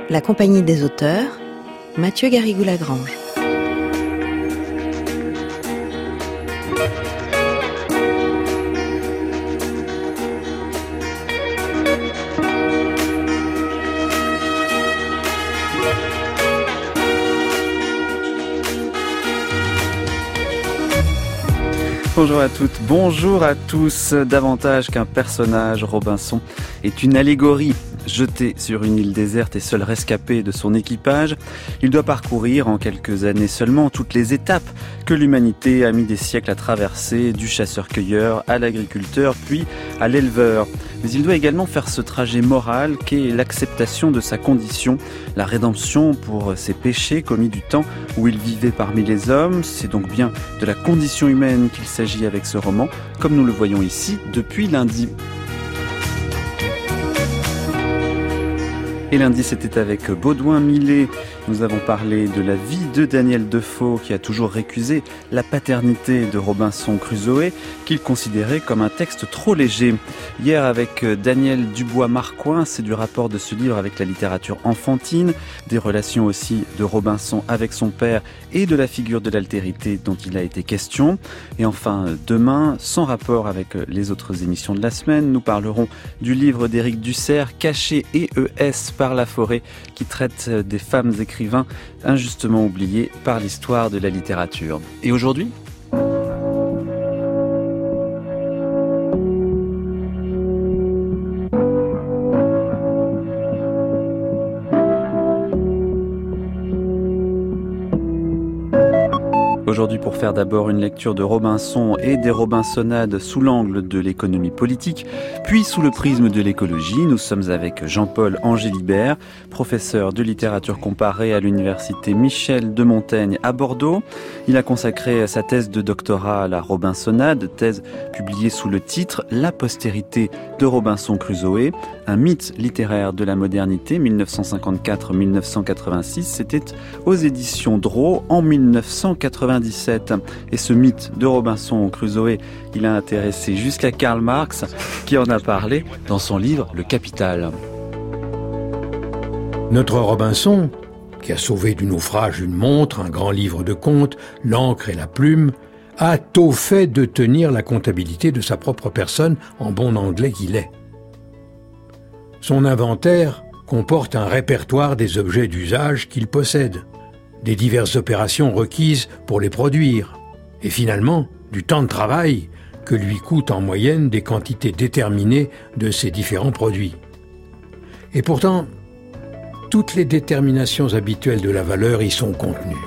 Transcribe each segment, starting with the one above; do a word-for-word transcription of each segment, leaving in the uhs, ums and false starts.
La Compagnie des auteurs, Mathieu Garrigou-Lagrange. Bonjour à toutes, bonjour à tous. Davantage qu'un personnage, Robinson est une allégorie. Jeté sur une île déserte et seul rescapé de son équipage, il doit parcourir en quelques années seulement toutes les étapes que l'humanité a mis des siècles à traverser, du chasseur-cueilleur à l'agriculteur puis à l'éleveur. Mais il doit également faire ce trajet moral qu'est l'acceptation de sa condition, la rédemption pour ses péchés commis du temps où il vivait parmi les hommes. C'est donc bien de la condition humaine qu'il s'agit avec ce roman, comme nous le voyons ici depuis lundi. Et lundi, c'était avec Baudouin Millet. Nous avons parlé de la vie de Daniel Defoe, qui a toujours récusé la paternité de Robinson Crusoe, qu'il considérait comme un texte trop léger. Hier, avec Daniel Dubois-Marcoing, c'est du rapport de ce livre avec la littérature enfantine, des relations aussi de Robinson avec son père et de la figure de l'altérité dont il a été question. Et enfin, demain, sans rapport avec les autres émissions de la semaine, nous parlerons du livre d'Éric Dussert, Caché et E S par la forêt, qui traite des femmes écrivains injustement oubliés par l'histoire de la littérature. Et aujourd'hui ? Aujourd'hui, pour faire d'abord une lecture de Robinson et des Robinsonades sous l'angle de l'économie politique, puis sous le prisme de l'écologie, nous sommes avec Jean-Paul Angélibert, professeur de littérature comparée à l'université Michel de Montaigne à Bordeaux. Il a consacré sa thèse de doctorat à la Robinsonade, thèse publiée sous le titre « La postérité de Robinson Crusoe », un mythe littéraire de la modernité, dix-neuf cent cinquante-quatre à dix-neuf cent quatre-vingt-six. C'était aux éditions Drault en dix-neuf cent quatre-vingt-dix-sept. Et ce mythe de Robinson Crusoe, il a intéressé jusqu'à Karl Marx, qui en a parlé dans son livre « Le Capital ». Notre Robinson, qui a sauvé du naufrage une montre, un grand livre de contes, l'encre et la plume, a tôt fait de tenir la comptabilité de sa propre personne en bon anglais qu'il est. Son inventaire comporte un répertoire des objets d'usage qu'il possède, des diverses opérations requises pour les produire, et finalement, du temps de travail que lui coûtent en moyenne des quantités déterminées de ces différents produits. Et pourtant, toutes les déterminations habituelles de la valeur y sont contenues.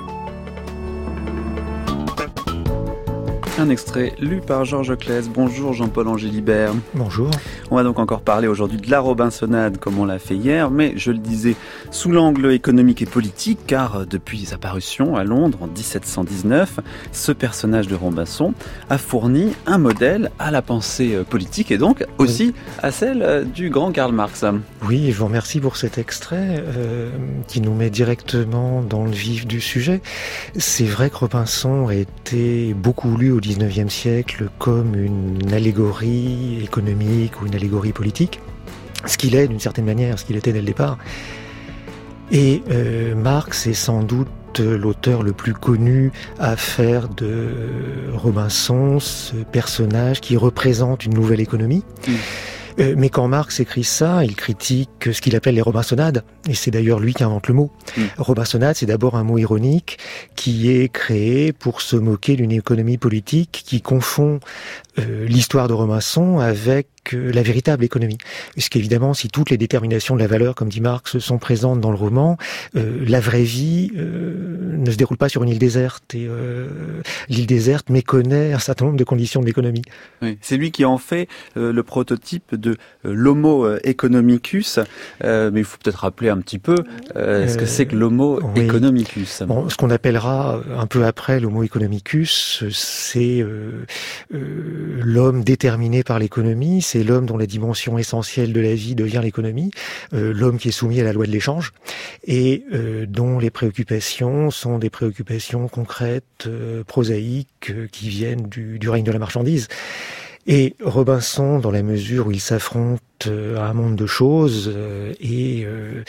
Un extrait lu par Georges Claise. Bonjour Jean-Paul Angélibert. Bonjour. On va donc encore parler aujourd'hui de la Robinsonade comme on l'a fait hier, mais je le disais sous l'angle économique et politique, car depuis sa parution à Londres en dix-sept cent dix-neuf, ce personnage de Robinson a fourni un modèle à la pensée politique et donc aussi oui. à celle du grand Karl Marx. Oui, je vous remercie pour cet extrait euh, qui nous met directement dans le vif du sujet. C'est vrai que Robinson a été beaucoup lu au dix-neuvième siècle comme une allégorie économique ou une allégorie politique, ce qu'il est d'une certaine manière, ce qu'il était dès le départ. Et euh, Marx est sans doute l'auteur le plus connu à faire de Robinson ce personnage qui représente une nouvelle économie. Mmh. Euh, mais quand Marx écrit ça, il critique ce qu'il appelle les Robinsonades, et c'est d'ailleurs lui qui invente le mot. Mmh. Robinsonade, c'est d'abord un mot ironique qui est créé pour se moquer d'une économie politique qui confond euh, l'histoire de Robinson avec euh, la véritable économie. Puisqu'évidemment, si toutes les déterminations de la valeur, comme dit Marx, sont présentes dans le roman, euh, la vraie vie euh, ne se déroule pas sur une île déserte. Et euh, l'île déserte méconnaît un certain nombre de conditions de l'économie. Oui, c'est lui qui en fait euh, le prototype de euh, l'homo economicus. Euh, mais il faut peut-être rappeler un petit peu euh, ce que c'est que l'homo oui. economicus. Bon, ce qu'on appellera un peu après l'homo economicus, c'est euh, euh, l'homme déterminé par l'économie, c'est l'homme dont la dimension essentielle de la vie devient l'économie, euh, l'homme qui est soumis à la loi de l'échange et euh, dont les préoccupations sont des préoccupations concrètes, euh, prosaïques, euh, qui viennent du, du règne de la marchandise. Et Robinson, dans la mesure où il s'affronte à un monde de choses, euh, et euh,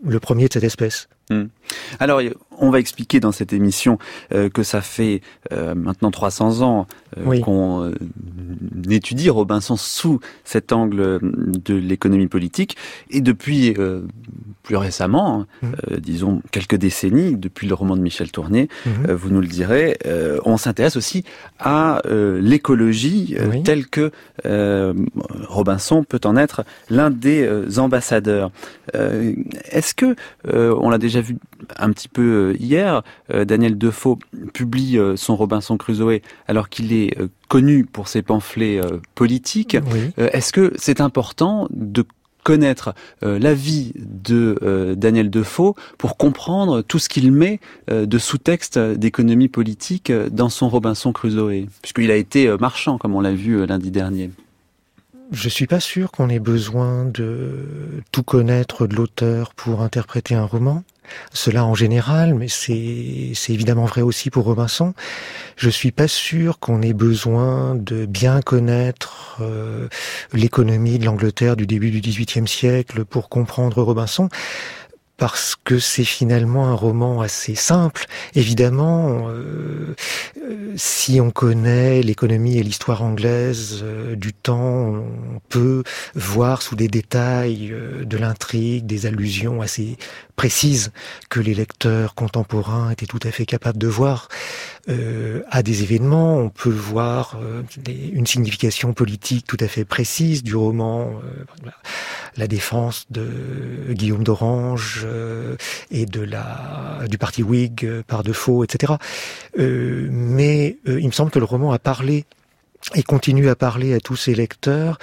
le premier de cette espèce. Mmh. Alors, on va expliquer dans cette émission euh, que ça fait euh, maintenant trois cents ans euh, oui. qu'on euh, étudie Robinson sous cet angle de l'économie politique. Et depuis euh, plus récemment, mmh. euh, disons quelques décennies, depuis le roman de Michel Tournier, mmh. euh, vous nous le direz, euh, on s'intéresse aussi à euh, l'écologie euh, oui. telle que euh, Robinson peut en être l'un des euh, ambassadeurs. Euh, est-ce que, euh, on l'a déjà vu un petit peu hier, euh, Daniel Defoe publie euh, son Robinson Crusoe alors qu'il est euh, connu pour ses pamphlets euh, politiques. Oui. Euh, est-ce que c'est important de connaître euh, la vie de euh, Daniel Defoe pour comprendre tout ce qu'il met euh, de sous-texte d'économie politique euh, dans son Robinson Crusoe, puisqu'il a été euh, marchand, comme on l'a vu euh, lundi dernier? Je suis pas sûr qu'on ait besoin de tout connaître de l'auteur pour interpréter un roman. Cela en général, mais c'est, c'est évidemment vrai aussi pour Robinson. Je suis pas sûr qu'on ait besoin de bien connaître euh, l'économie de l'Angleterre du début du dix-huitième siècle pour comprendre Robinson, parce que c'est finalement un roman assez simple. Évidemment, euh, euh, si on connaît l'économie et l'histoire anglaise euh, du temps, on peut voir sous des détails euh, de l'intrigue, des allusions assez précises que les lecteurs contemporains étaient tout à fait capables de voir euh, à des événements. On peut voir euh, des, une signification politique tout à fait précise du roman, euh, la défense de Guillaume d'Orange euh, et de la du parti Whig euh, par Defoe, et cetera. Euh, mais euh, il me semble que le roman a parlé et continue à parler à tous ses lecteurs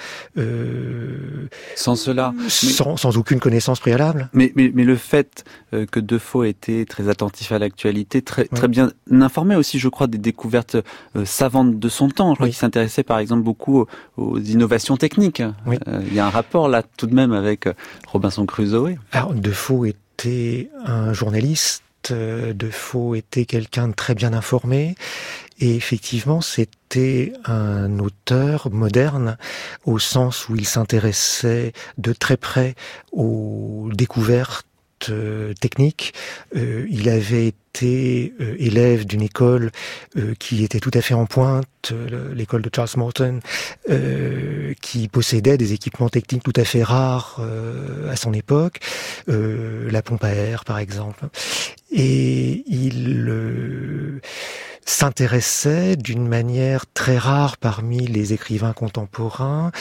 euh, sans cela, sans, mais, sans aucune connaissance préalable. Mais, mais, mais le fait euh, que Defoe était très attentif à l'actualité, très, ouais. très bien informé aussi, je crois, des découvertes euh, savantes de son temps. Je crois oui. qu'il s'intéressait par exemple beaucoup aux, aux innovations techniques. Oui. Euh, il y a un rapport là tout de même avec euh, Robinson Crusoe. Alors Defoe était un journaliste, euh, Defoe était quelqu'un de très bien informé. Et effectivement, c'était un auteur moderne au sens où il s'intéressait de très près aux découvertes euh, techniques. Euh, il avait été euh, élève d'une école euh, qui était tout à fait en pointe, euh, l'école de Charles Morton, euh, qui possédait des équipements techniques tout à fait rares euh, à son époque, euh, la pompe à air par exemple. Et il euh, s'intéressait d'une manière très rare parmi les écrivains contemporains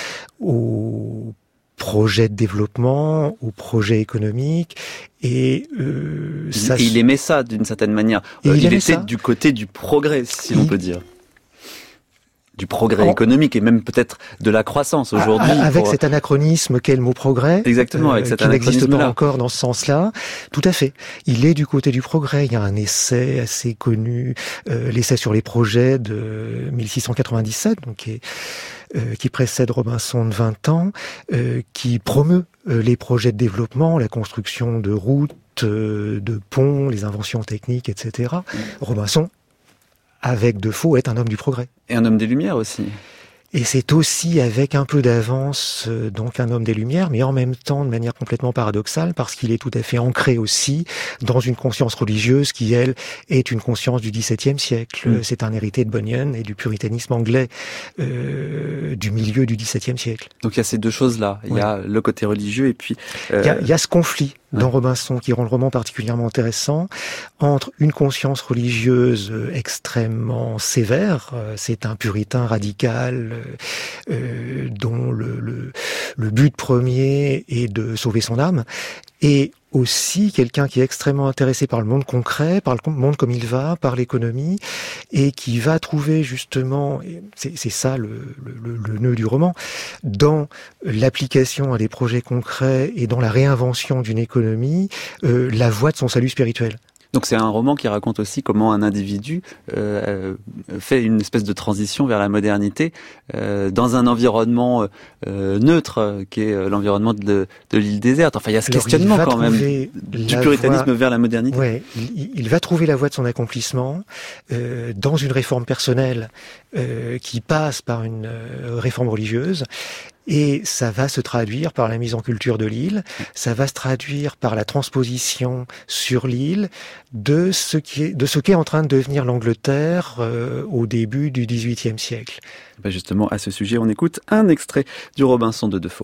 aux projets de développement, aux projets économiques, et euh, ça... Et il aimait ça d'une certaine manière. Euh, il, il était ça. du côté du progrès, si il... l'on peut dire. Du progrès oh. économique et même peut-être de la croissance aujourd'hui. Avec pour... cet anachronisme qu'est le mot progrès. Exactement, avec euh, cet qui n'existe pas là. encore dans ce sens-là. Tout à fait. Il est du côté du progrès. Il y a un essai assez connu, euh, l'essai sur les projets de mille six cent quatre-vingt-dix-sept, donc qui, est, euh, qui précède Robinson de vingt ans, euh, qui promeut euh, les projets de développement, la construction de routes, euh, de ponts, les inventions techniques, et cetera. Mmh. Robinson, avec Defoe, est un homme du progrès. Et un homme des Lumières aussi. Et c'est aussi avec un peu d'avance, euh, donc un homme des Lumières, mais en même temps de manière complètement paradoxale, parce qu'il est tout à fait ancré aussi dans une conscience religieuse qui, elle, est une conscience du dix-septième siècle. Mmh. C'est un hérité de Bunyan et du puritanisme anglais euh, du milieu du dix-septième siècle. Donc il y a ces deux choses-là. Il ouais. y a le côté religieux et puis... Euh... Il, y a, il y a ce conflit dans ouais. Robinson qui rend le roman particulièrement intéressant entre une conscience religieuse extrêmement sévère, c'est un puritain radical euh, dont le, le, le but premier est de sauver son âme, et aussi quelqu'un qui est extrêmement intéressé par le monde concret, par le monde comme il va, par l'économie, et qui va trouver justement, c'est, c'est ça le, le, le nœud du roman, dans l'application à des projets concrets et dans la réinvention d'une économie, euh, la voie de son salut spirituel. Donc c'est un roman qui raconte aussi comment un individu euh, fait une espèce de transition vers la modernité euh, dans un environnement euh, neutre qui est l'environnement de, de l'île déserte. Enfin, il y a ce Alors, questionnement quand même du puritanisme voie... vers la modernité. Ouais, il, il va trouver la voie de son accomplissement euh, dans une réforme personnelle euh, qui passe par une euh, réforme religieuse. Et ça va se traduire par la mise en culture de l'île, ça va se traduire par la transposition sur l'île de ce qui est, de ce qu'est en train de devenir l'Angleterre euh, au début du dix-huitième siècle. Ben justement, à ce sujet, on écoute un extrait du Robinson de Defoe.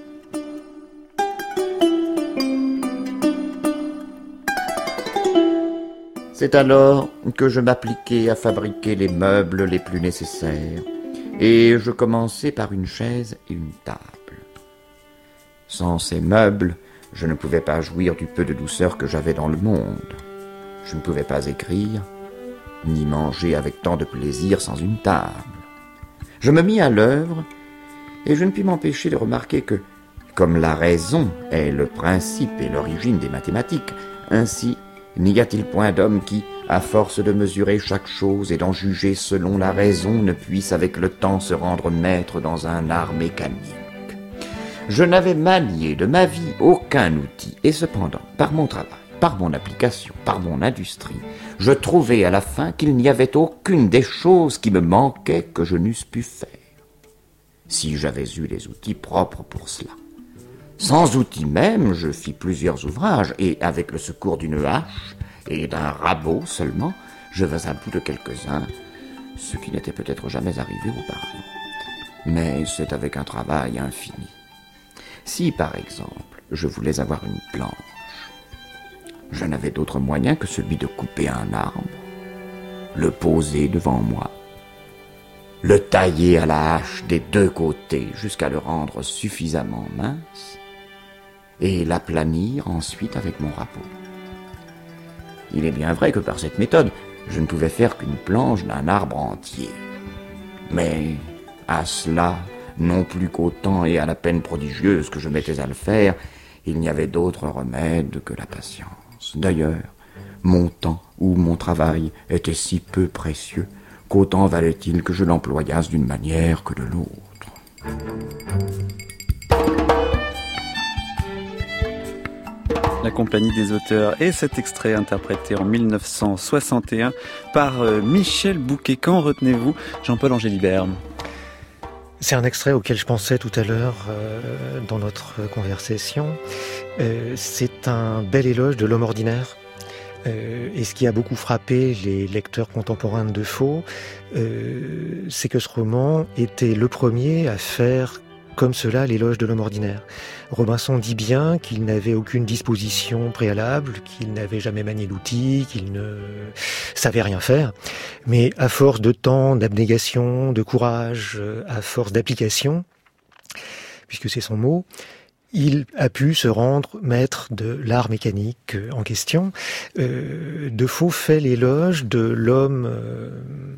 C'est alors que je m'appliquai à fabriquer les meubles les plus nécessaires, et je commençai par une chaise et une table. Sans ces meubles, je ne pouvais pas jouir du peu de douceur que j'avais dans le monde. Je ne pouvais pas écrire, ni manger avec tant de plaisir sans une table. Je me mis à l'œuvre, et je ne pus m'empêcher de remarquer que, comme la raison est le principe et l'origine des mathématiques, ainsi n'y a-t-il point d'homme qui, à force de mesurer chaque chose et d'en juger selon la raison, ne puisse avec le temps se rendre maître dans un art mécanique. Je n'avais manié de ma vie aucun outil, et cependant, par mon travail, par mon application, par mon industrie, je trouvai à la fin qu'il n'y avait aucune des choses qui me manquaient que je n'eusse pu faire, si j'avais eu les outils propres pour cela. Sans outils même, je fis plusieurs ouvrages, et avec le secours d'une hache et d'un rabot seulement, je vins à bout de quelques-uns, ce qui n'était peut-être jamais arrivé auparavant. Mais c'est avec un travail infini. Si, par exemple, je voulais avoir une planche, je n'avais d'autre moyen que celui de couper un arbre, le poser devant moi, le tailler à la hache des deux côtés jusqu'à le rendre suffisamment mince, et l'aplanir ensuite avec mon rabot. Il est bien vrai que par cette méthode, je ne pouvais faire qu'une planche d'un arbre entier. Mais à cela, non plus qu'au temps et à la peine prodigieuse que je mettais à le faire, il n'y avait d'autre remède que la patience. D'ailleurs, mon temps ou mon travail était si peu précieux qu'autant valait-il que je l'employasse d'une manière que de l'autre. La Compagnie des auteurs et cet extrait interprété en mille neuf cent soixante et un par Michel Bouquet. Qu'en retenez-vous, Jean-Paul Angélibert? C'est un extrait auquel je pensais tout à l'heure euh, dans notre conversation. Euh, c'est un bel éloge de l'homme ordinaire. Euh, et ce qui a beaucoup frappé les lecteurs contemporains de Defoe, euh, c'est que ce roman était le premier à faire comme cela l'éloge de l'homme ordinaire. Robinson dit bien qu'il n'avait aucune disposition préalable, qu'il n'avait jamais manié d'outils, qu'il ne savait rien faire. Mais à force de temps, d'abnégation, de courage, à force d'application, puisque c'est son mot, il a pu se rendre maître de l'art mécanique en question. Euh, Defoe fait l'éloge de l'homme euh,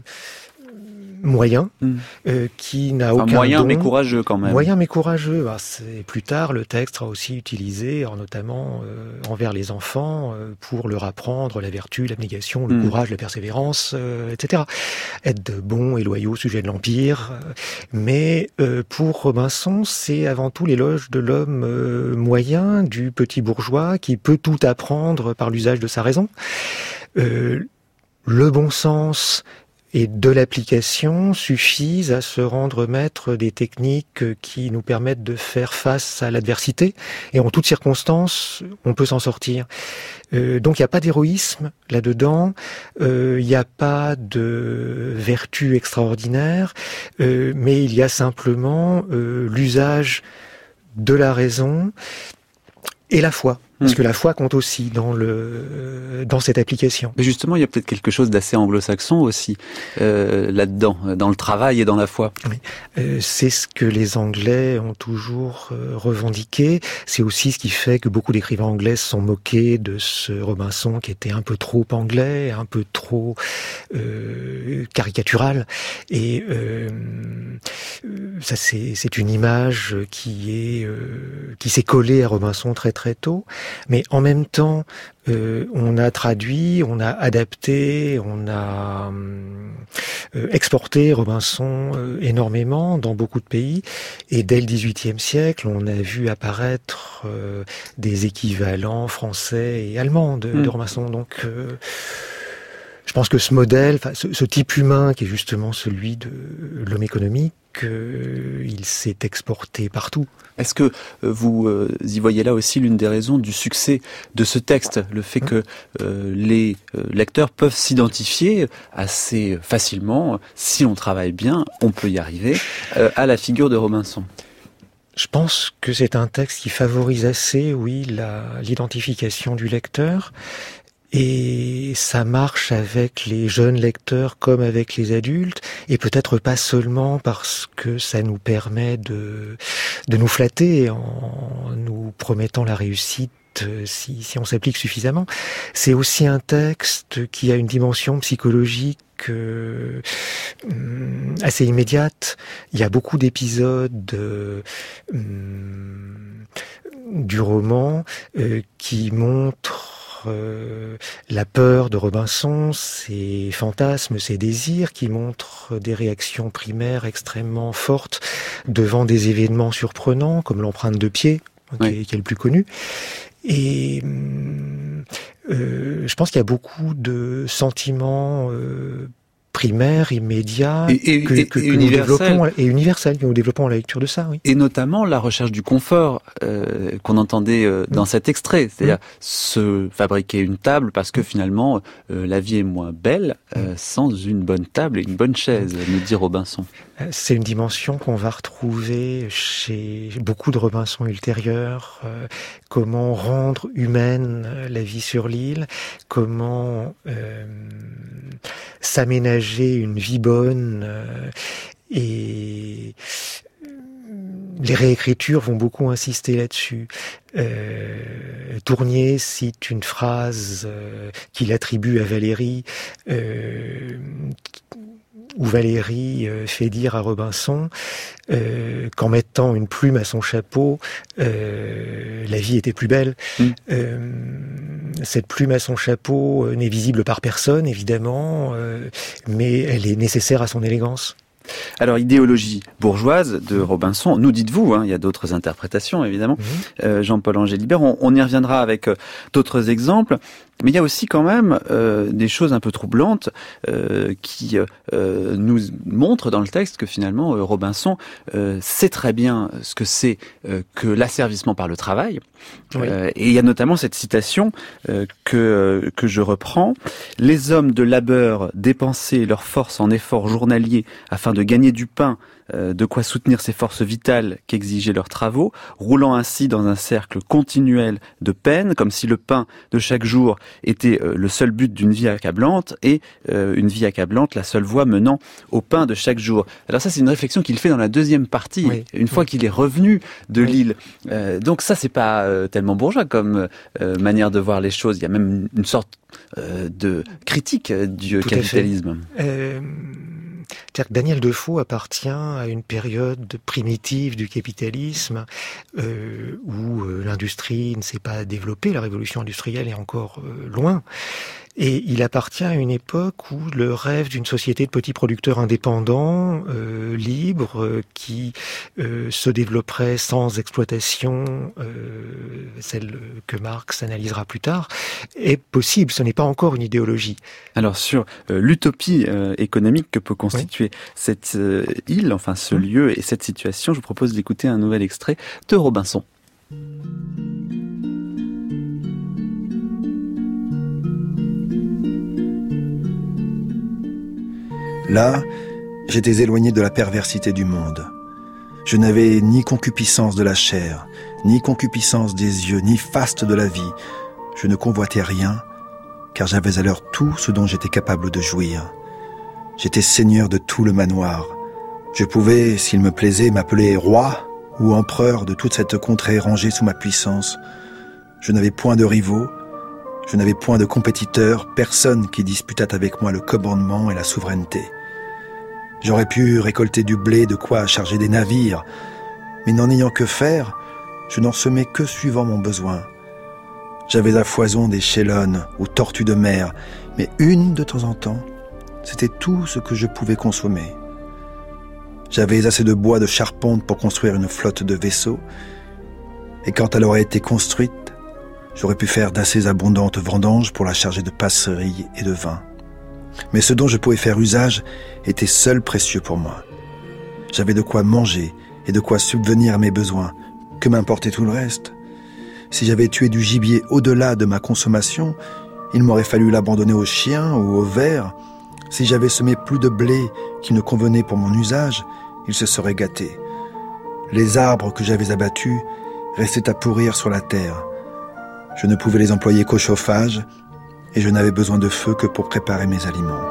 moyen, mmh. euh, qui n'a enfin, aucun moyen don. mais courageux quand même. Moyen mais courageux. Alors, c'est, plus tard, le texte sera aussi utilisé, alors, notamment euh, envers les enfants, euh, pour leur apprendre la vertu, l'abnégation, le mmh. courage, la persévérance, euh, et cetera. Être de bons et loyaux sujets de l'Empire. Euh, mais euh, pour Robinson, c'est avant tout l'éloge de l'homme euh, moyen, du petit bourgeois, qui peut tout apprendre par l'usage de sa raison. Euh, le bon sens et de l'application suffisent à se rendre maître des techniques qui nous permettent de faire face à l'adversité. Et en toutes circonstances, on peut s'en sortir. Euh, donc il n'y a pas d'héroïsme là-dedans, euh, il n'y a pas de vertu extraordinaire, euh, mais il y a simplement euh, l'usage de la raison et la foi. Parce que la foi compte aussi dans le dans cette application. Mais justement, il y a peut-être quelque chose d'assez anglo-saxon aussi euh, là-dedans, dans le travail et dans la foi. Oui, euh, c'est ce que les Anglais ont toujours euh, revendiqué. C'est aussi ce qui fait que beaucoup d'écrivains anglais se sont moqués de ce Robinson qui était un peu trop anglais, un peu trop euh, caricatural. Et euh, ça, c'est c'est une image qui est euh, qui s'est collée à Robinson très très tôt. Mais en même temps, euh, on a traduit, on a adapté, on a euh, exporté Robinson euh, énormément dans beaucoup de pays. Et dès le dix-huitième siècle, on a vu apparaître euh, des équivalents français et allemands de, mmh. de Robinson. Donc, euh, je pense que ce modèle, ce, ce type humain qui est justement celui de l'homme économique, qu'il s'est exporté partout. Est-ce que vous euh, y voyez là aussi l'une des raisons du succès de ce texte, le fait que euh, les euh, lecteurs peuvent s'identifier assez facilement, si on travaille bien, on peut y arriver, euh, à la figure de Robinson? Je pense que c'est un texte qui favorise assez, oui, la, l'identification du lecteur. Et ça marche avec les jeunes lecteurs comme avec les adultes, et peut-être pas seulement parce que ça nous permet de, de nous flatter en nous promettant la réussite si, si on s'applique suffisamment. C'est aussi un texte qui a une dimension psychologique euh, assez immédiate. Il y a beaucoup d'épisodes euh, du roman euh, qui montrent Euh, la peur de Robinson, ses fantasmes, ses désirs, qui montrent des réactions primaires extrêmement fortes devant des événements surprenants, comme l'empreinte de pied, oui. qui, est, qui est le plus connu. Et euh, je pense qu'il y a beaucoup de sentiments euh, primaire, immédiat, et, et, que, et, que, et que nous développons, et universel, que nous développons à la lecture de ça, oui. Et notamment la recherche du confort euh, qu'on entendait euh, dans mmh. cet extrait, c'est-à-dire mmh. se fabriquer une table parce que finalement euh, la vie est moins belle euh, mmh. sans une bonne table et une bonne chaise, mmh. nous dit Robinson. C'est une dimension qu'on va retrouver chez beaucoup de Robinson ultérieurs. Euh, comment rendre humaine la vie sur l'île, comment euh, s'aménager une vie bonne. Euh, et les réécritures vont beaucoup insister là-dessus. Euh, Tournier cite une phrase euh, qu'il attribue à Valérie, euh, où Valérie euh, fait dire à Robinson euh, qu'en mettant une plume à son chapeau, euh, la vie était plus belle. Mmh. Euh, cette plume à son chapeau euh, n'est visible par personne, évidemment, euh, mais elle est nécessaire à son élégance. Alors, idéologie bourgeoise de Robinson, nous dites-vous, hein, il y a d'autres interprétations évidemment, mmh. euh, Jean-Paul Angélibert, on, on y reviendra avec euh, d'autres exemples, mais il y a aussi quand même euh, des choses un peu troublantes euh, qui euh, nous montrent dans le texte que finalement euh, Robinson euh, sait très bien ce que c'est euh, que l'asservissement par le travail. Oui. Euh, et il y a notamment cette citation euh, que, euh, que je reprends. « Les hommes de labeur dépensaient leur force en efforts journaliers afin de gagner du pain, euh, de quoi soutenir ces forces vitales qu'exigeaient leurs travaux, roulant ainsi dans un cercle continuel de peine, comme si le pain de chaque jour était euh, le seul but d'une vie accablante, et euh, une vie accablante la seule voie menant au pain de chaque jour. » Alors ça, c'est une réflexion qu'il fait dans la deuxième partie, oui. une fois oui. qu'il est revenu de oui. l'île. Euh, donc ça, c'est pas euh, tellement bourgeois comme euh, manière de voir les choses. Il y a même une sorte euh, de critique du Tout capitalisme. Euh, c'est-à-dire que Daniel Defoe appartient à une période primitive du capitalisme euh, où euh, l'industrie ne s'est pas développée, la révolution industrielle est encore euh, loin. Et il appartient à une époque où le rêve d'une société de petits producteurs indépendants, euh, libres, euh, qui euh, se développerait sans exploitation, euh, celle que Marx analysera plus tard, est possible. Ce n'est pas encore une idéologie. Alors sur euh, l'utopie euh, économique que peut constituer oui. cette euh, île, enfin ce mmh. lieu et cette situation, je vous propose d'écouter un nouvel extrait de Robinson. Là, j'étais éloigné de la perversité du monde. Je n'avais ni concupiscence de la chair, ni concupiscence des yeux, ni faste de la vie. Je ne convoitais rien, car j'avais alors tout ce dont j'étais capable de jouir. J'étais seigneur de tout le manoir. Je pouvais, s'il me plaisait, m'appeler roi ou empereur de toute cette contrée rangée sous ma puissance. Je n'avais point de rivaux, je n'avais point de compétiteurs, personne qui disputât avec moi le commandement et la souveraineté. J'aurais pu récolter du blé, de quoi charger des navires, mais n'en ayant que faire, je n'en semais que suivant mon besoin. J'avais à foison des chélonnes ou tortues de mer, mais une de temps en temps, c'était tout ce que je pouvais consommer. J'avais assez de bois de charpente pour construire une flotte de vaisseaux, et quand elle aurait été construite, j'aurais pu faire d'assez abondantes vendanges pour la charger de passeries et de vin. Mais ce dont je pouvais faire usage était seul précieux pour moi. J'avais de quoi manger et de quoi subvenir à mes besoins. Que m'importait tout le reste? Si j'avais tué du gibier au-delà de ma consommation, il m'aurait fallu l'abandonner aux chiens ou aux vers. Si j'avais semé plus de blé qui ne convenait pour mon usage, il se serait gâté. Les arbres que j'avais abattus restaient à pourrir sur la terre. Je ne pouvais les employer qu'au chauffage et je n'avais besoin de feu que pour préparer mes aliments.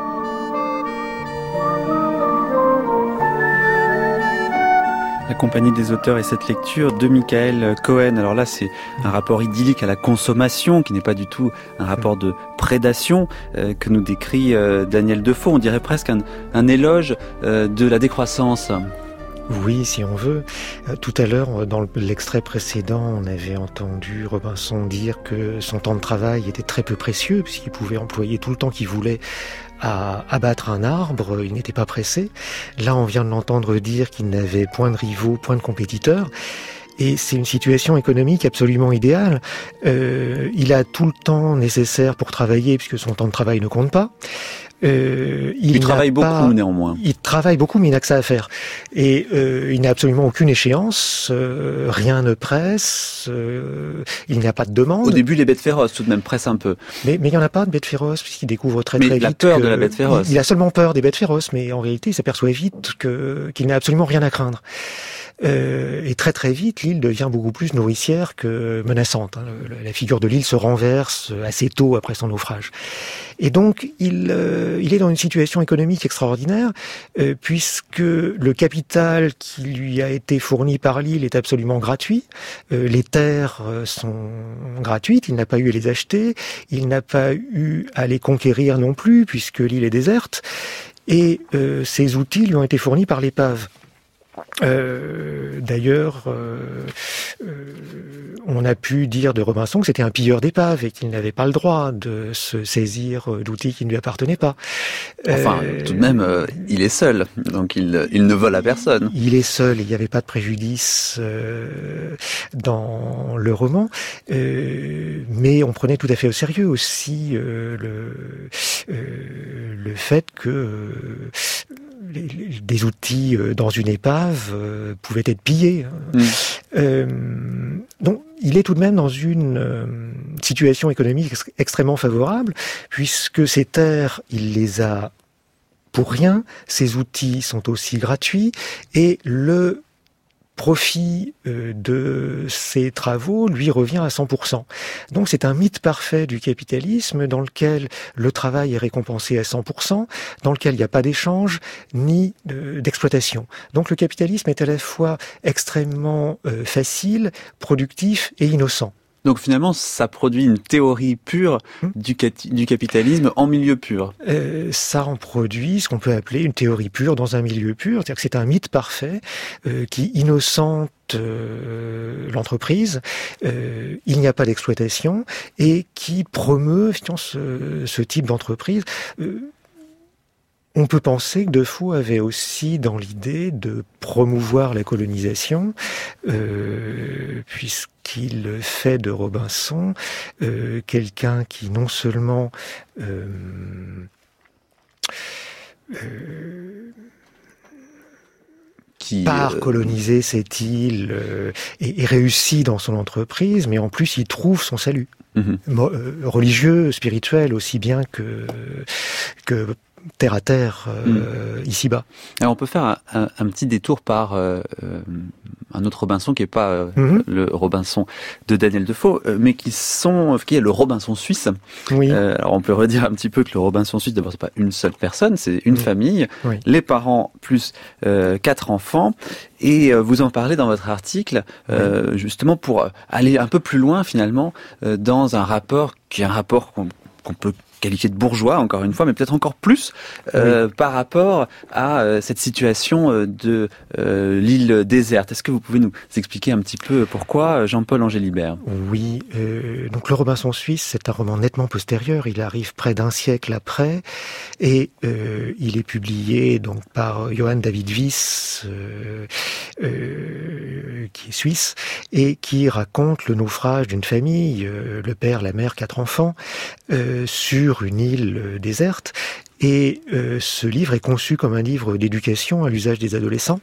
La Compagnie des auteurs et cette lecture de Michael Cohen. Alors là, c'est un rapport idyllique à la consommation, qui n'est pas du tout un rapport de prédation euh, que nous décrit euh, Daniel Defoe. On dirait presque un, un éloge euh, de la décroissance. Oui, si on veut. Euh, tout à l'heure, dans l'extrait précédent, on avait entendu Robinson dire que son temps de travail était très peu précieux, puisqu'il pouvait employer tout le temps qu'il voulait à abattre un arbre, il n'était pas pressé. Là, on vient de l'entendre dire qu'il n'avait point de rivaux, point de compétiteurs. Et c'est une situation économique absolument idéale. Euh, il a tout le temps nécessaire pour travailler, puisque son temps de travail ne compte pas. Euh, il, il travaille beaucoup pas, néanmoins. Il travaille beaucoup, mais il n'a que ça à faire. Et euh, il n'a absolument aucune échéance, euh, rien ne presse, euh, il n'y a pas de demande. Au début, les bêtes féroces, tout de même, pressent un peu. Mais, mais il n'y en a pas de bêtes féroces, puisqu'il découvre très mais très vite. Mais il a peur que, de la bête féroce. Il, il a seulement peur des bêtes féroces, mais en réalité, il s'aperçoit vite que, qu'il n'a absolument rien à craindre. Euh, et très très vite, l'île devient beaucoup plus nourricière que menaçante. Hein. Le, la figure de l'île se renverse assez tôt après son naufrage. Et donc, il, euh, il est dans une situation économique extraordinaire, euh, puisque le capital qui lui a été fourni par l'île est absolument gratuit. Euh, les terres sont gratuites, il n'a pas eu à les acheter, il n'a pas eu à les conquérir non plus, puisque l'île est déserte. Et euh, ces outils lui ont été fournis par l'épave. Euh, d'ailleurs, euh, euh, on a pu dire de Robinson que c'était un pilleur d'épave et qu'il n'avait pas le droit de se saisir d'outils qui ne lui appartenaient pas. Enfin, euh, tout de même, euh, il est seul, donc il, il ne vole à personne. Il est seul, il n'y avait pas de préjudice euh, dans le roman, euh, mais on prenait tout à fait au sérieux aussi euh, le, euh, le fait que euh, les, les, des outils euh, dans une épave euh, pouvaient être pillés. Mmh. Euh, donc, il est tout de même dans une euh, situation économique ex- extrêmement favorable, puisque ces terres, il les a pour rien, ces outils sont aussi gratuits, et le profit euh, de ces travaux lui revient à cent pour cent. Donc c'est un mythe parfait du capitalisme dans lequel le travail est récompensé à cent pour cent, dans lequel il n'y a pas d'échange ni de, d'exploitation. Donc le capitalisme est à la fois extrêmement euh, facile, productif et innocent. Donc finalement, ça produit une théorie pure mmh. du, cat- du capitalisme en milieu pur. Euh, ça en produit ce qu'on peut appeler une théorie pure dans un milieu pur. C'est-à-dire que c'est un mythe parfait euh, qui innocente euh, l'entreprise. Euh, il n'y a pas d'exploitation et qui promeut ce, ce type d'entreprise. Euh, On peut penser que Defoe avait aussi dans l'idée de promouvoir la colonisation, euh, puisqu'il fait de Robinson euh, quelqu'un qui non seulement euh, euh, qui part euh... coloniser cette île euh, et, et réussit dans son entreprise, mais en plus il trouve son salut, mm-hmm. Mo- euh, religieux, spirituel, aussi bien que que terre à terre, euh, mmh. ici-bas. Alors on peut faire un, un, un petit détour par euh, un autre Robinson qui n'est pas euh, mmh. le Robinson de Daniel Defoe, euh, mais qui sont qui est le Robinson suisse. Oui. Euh, alors on peut redire un petit peu que le Robinson suisse, d'abord c'est pas une seule personne, c'est une mmh. famille, oui. les parents plus euh, quatre enfants. Et euh, vous en parlez dans votre article, euh, oui. justement pour aller un peu plus loin finalement euh, dans un rapport qui est un rapport qu'on, qu'on peut qualifié de bourgeois, encore une fois, mais peut-être encore plus euh, oui. par rapport à euh, cette situation euh, de euh, l'île déserte. Est-ce que vous pouvez nous expliquer un petit peu pourquoi Jean-Paul Angélibert ? Oui, euh, donc le Robinson suisse, c'est un roman nettement postérieur. Il arrive près d'un siècle après, et euh, il est publié donc par Johann David Wyss, euh, euh, qui est suisse, et qui raconte le naufrage d'une famille, euh, le père, la mère, quatre enfants, euh, sur une île déserte. Et euh, ce livre est conçu comme un livre d'éducation à l'usage des adolescents.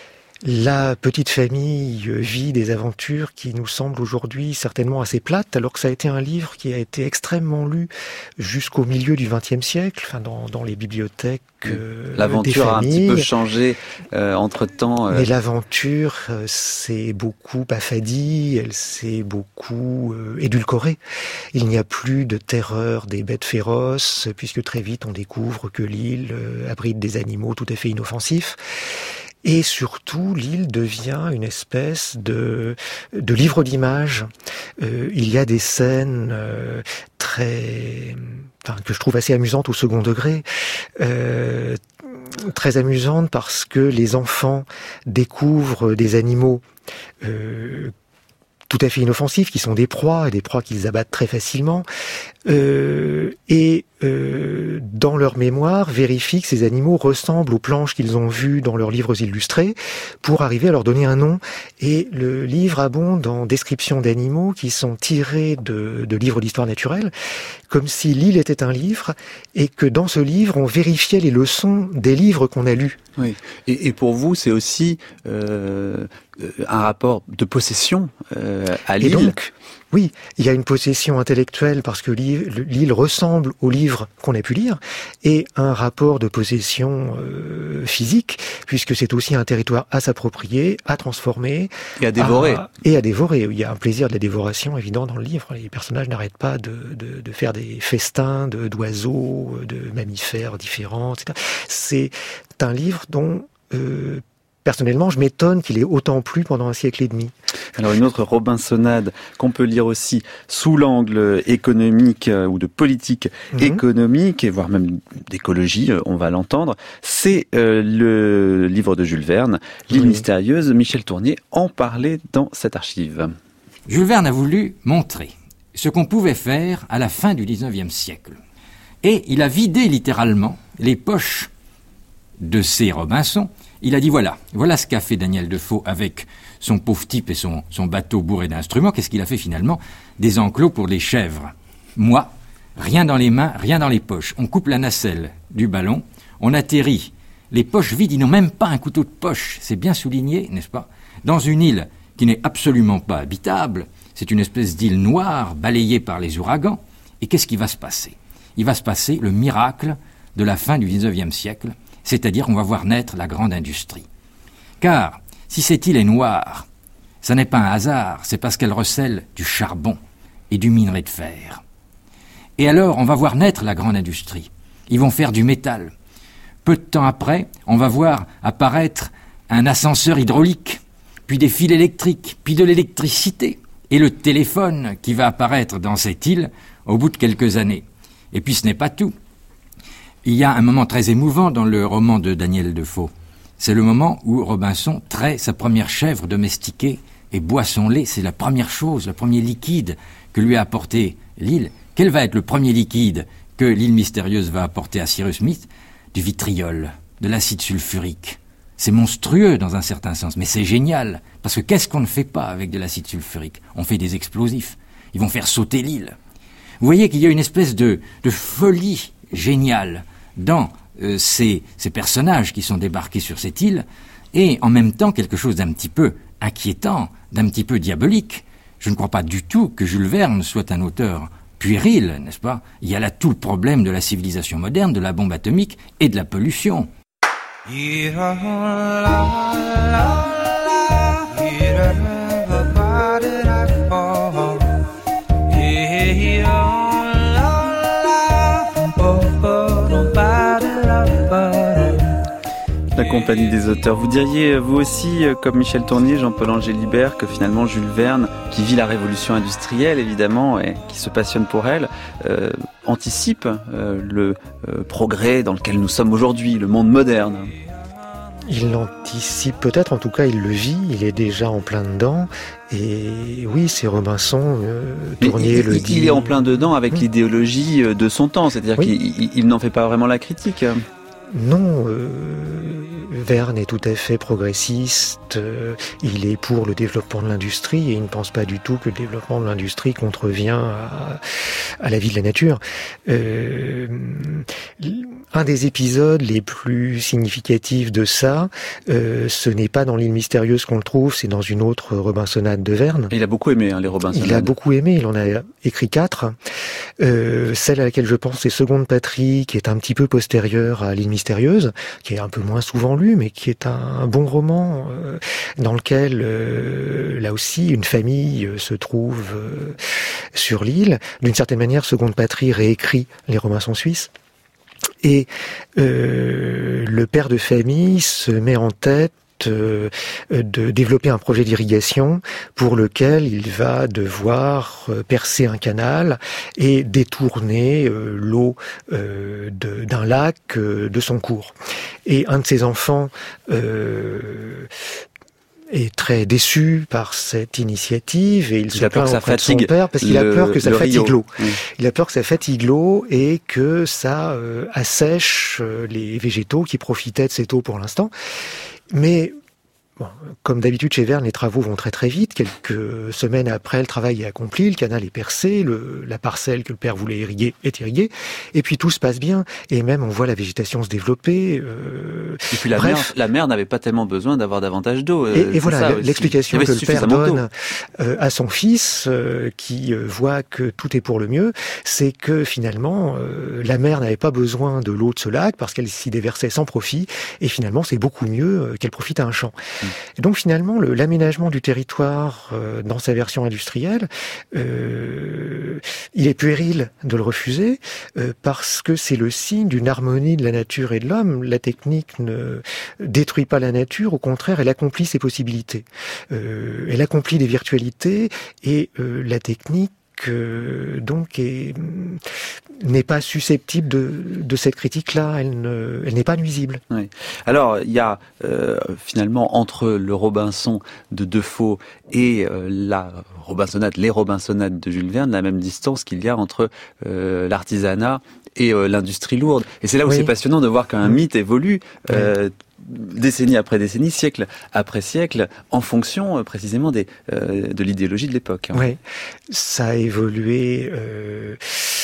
La petite famille vit des aventures qui nous semblent aujourd'hui certainement assez plates, alors que ça a été un livre qui a été extrêmement lu jusqu'au milieu du vingtième siècle, enfin dans, dans les bibliothèques euh, L'aventure des a un familles. petit peu changé euh, entre-temps. Euh... Mais l'aventure euh, s'est beaucoup affadie, elle s'est beaucoup euh, édulcorée. Il n'y a plus de terreur des bêtes féroces, puisque très vite on découvre que l'île euh, abrite des animaux tout à fait inoffensifs. Et surtout, l'île devient une espèce de, de livre d'images. Euh, il y a des scènes euh, très, enfin, que je trouve assez amusantes au second degré, euh, très amusantes parce que les enfants découvrent des animaux euh, tout à fait inoffensifs, qui sont des proies, et des proies qu'ils abattent très facilement, euh, et euh, dans leur mémoire vérifient que ces animaux ressemblent aux planches qu'ils ont vues dans leurs livres illustrés, pour arriver à leur donner un nom. Et le livre abonde en descriptions d'animaux qui sont tirés de, de livres d'histoire naturelle, comme si l'île était un livre, et que dans ce livre, on vérifiait les leçons des livres qu'on a lus. Oui. Et, et pour vous, c'est aussi euh, un rapport de possession euh, à l'île. Et donc, oui, il y a une possession intellectuelle parce que l'île ressemble au livre qu'on a pu lire, et un rapport de possession euh, physique, puisque c'est aussi un territoire à s'approprier, à transformer. Et à dévorer. À, et à dévorer. Il y a un plaisir de la dévoration évident dans le livre. Les personnages n'arrêtent pas de, de, de faire des festins de, d'oiseaux, de mammifères différents, et cetera. C'est un livre dont... Euh, Personnellement, je m'étonne qu'il ait autant plu pendant un siècle et demi. Alors une autre Robinsonade qu'on peut lire aussi sous l'angle économique euh, ou de politique mmh. économique, et voire même d'écologie, euh, on va l'entendre, c'est euh, le livre de Jules Verne, L'île oui. mystérieuse. Michel Tournier en parlait dans cette archive. Jules Verne a voulu montrer ce qu'on pouvait faire à la fin du dix-neuvième siècle. Et il a vidé littéralement les poches de ces Robinson. Il a dit voilà, voilà ce qu'a fait Daniel Defoe avec son pauvre type et son, son bateau bourré d'instruments. Qu'est-ce qu'il a fait finalement? Des enclos pour les chèvres. Moi, rien dans les mains, rien dans les poches. On coupe la nacelle du ballon, on atterrit. Les poches vides, ils n'ont même pas un couteau de poche. C'est bien souligné, n'est-ce pas? Dans une île qui n'est absolument pas habitable, c'est une espèce d'île noire balayée par les ouragans. Et qu'est-ce qui va se passer? Il va se passer le miracle de la fin du dix-neuvième siècle, c'est-à-dire qu'on va voir naître la grande industrie. Car, si cette île est noire, ça n'est pas un hasard, c'est parce qu'elle recèle du charbon et du minerai de fer. Et alors, on va voir naître la grande industrie. Ils vont faire du métal. Peu de temps après, on va voir apparaître un ascenseur hydraulique, puis des fils électriques, puis de l'électricité, et le téléphone qui va apparaître dans cette île au bout de quelques années. Et puis ce n'est pas tout. Il y a un moment très émouvant dans le roman de Daniel Defoe. C'est le moment où Robinson traite sa première chèvre domestiquée et boit son lait. C'est la première chose, le premier liquide que lui a apporté l'île. Quel va être le premier liquide que l'île mystérieuse va apporter à Cyrus Smith? Du vitriol, de l'acide sulfurique. C'est monstrueux dans un certain sens, mais c'est génial. Parce que qu'est-ce qu'on ne fait pas avec de l'acide sulfurique? On fait des explosifs. Ils vont faire sauter l'île. Vous voyez qu'il y a une espèce de, de folie géniale dans euh, ces, ces personnages qui sont débarqués sur cette île, et en même temps quelque chose d'un petit peu inquiétant, d'un petit peu diabolique. Je ne crois pas du tout que Jules Verne soit un auteur puéril, n'est-ce pas? Il y a là tout le problème de la civilisation moderne, de la bombe atomique et de la pollution. La compagnie des auteurs. Vous diriez, vous aussi, comme Michel Tournier, Jean-Paul Angélibert, que finalement Jules Verne, qui vit la révolution industrielle évidemment et qui se passionne pour elle, euh, anticipe euh, le euh, progrès dans lequel nous sommes aujourd'hui, le monde moderne. Il l'anticipe peut-être, en tout cas il le vit, il est déjà en plein dedans. Et oui, c'est Robinson, euh, Tournier il, le il, dit. Il est en plein dedans avec mmh. l'idéologie de son temps, c'est-à-dire oui. qu'il il, il n'en fait pas vraiment la critique. Non, euh, Verne est tout à fait progressiste, euh, il est pour le développement de l'industrie et il ne pense pas du tout que le développement de l'industrie contrevient à, à la vie de la nature. Euh, un des épisodes les plus significatifs de ça, euh, ce n'est pas dans l'île mystérieuse qu'on le trouve, c'est dans une autre Robinsonade de Verne. Et il a beaucoup aimé hein, les Robinsonades. Il a beaucoup aimé, il en a écrit quatre. Euh, celle à laquelle je pense, c'est Seconde Patrie, qui est un petit peu postérieure à l'île mystérieuse, qui est un peu moins souvent lue, mais qui est un, un bon roman euh, dans lequel, euh, là aussi, une famille euh, se trouve euh, sur l'île. D'une certaine manière, Seconde Patrie réécrit les Robinson suisses. Et euh, le père de famille se met en tête de développer un projet d'irrigation pour lequel il va devoir percer un canal et détourner l'eau d'un lac de son cours. Et un de ses enfants euh, est très déçu par cette initiative et il, il se plaint auprès de son père parce qu'il a peur que ça fatigue l'eau. Mmh. Il a peur que ça fatigue l'eau et que ça euh, assèche les végétaux qui profitaient de cette eau pour l'instant. Mais bon, comme d'habitude chez Verne, les travaux vont très très vite. Quelques semaines après, le travail est accompli, le canal est percé, le, la parcelle que le père voulait irriguer est irriguée, et puis tout se passe bien. Et même on voit la végétation se développer. Euh, et puis la Bref. mer, la mer n'avait pas tellement besoin d'avoir davantage d'eau. Euh, et, et voilà l'explication que le père donne euh, à son fils, euh, qui euh, voit que tout est pour le mieux, c'est que finalement euh, la mer n'avait pas besoin de l'eau de ce lac parce qu'elle s'y déversait sans profit, et finalement c'est beaucoup mieux euh, qu'elle profite à un champ. Et donc finalement, le, l'aménagement du territoire euh, dans sa version industrielle, euh, il est puéril de le refuser euh, parce que c'est le signe d'une harmonie de la nature et de l'homme. La technique ne détruit pas la nature, au contraire, elle accomplit ses possibilités. Euh, elle accomplit des virtualités et euh, la technique Euh, donc est, n'est pas susceptible de, de cette critique-là, elle, ne, elle n'est pas nuisible. Oui. Alors, il y a euh, finalement entre le Robinson de Defoe et euh, la Robinsonade, les Robinsonades de Jules Verne, la même distance qu'il y a entre euh, l'artisanat et euh, l'industrie lourde. Et c'est là où oui. c'est passionnant de voir qu'un mythe évolue euh, oui. décennie après décennie, siècle après siècle, en fonction euh, précisément des, euh, de l'idéologie de l'époque. Hein. Oui, ça a évolué euh,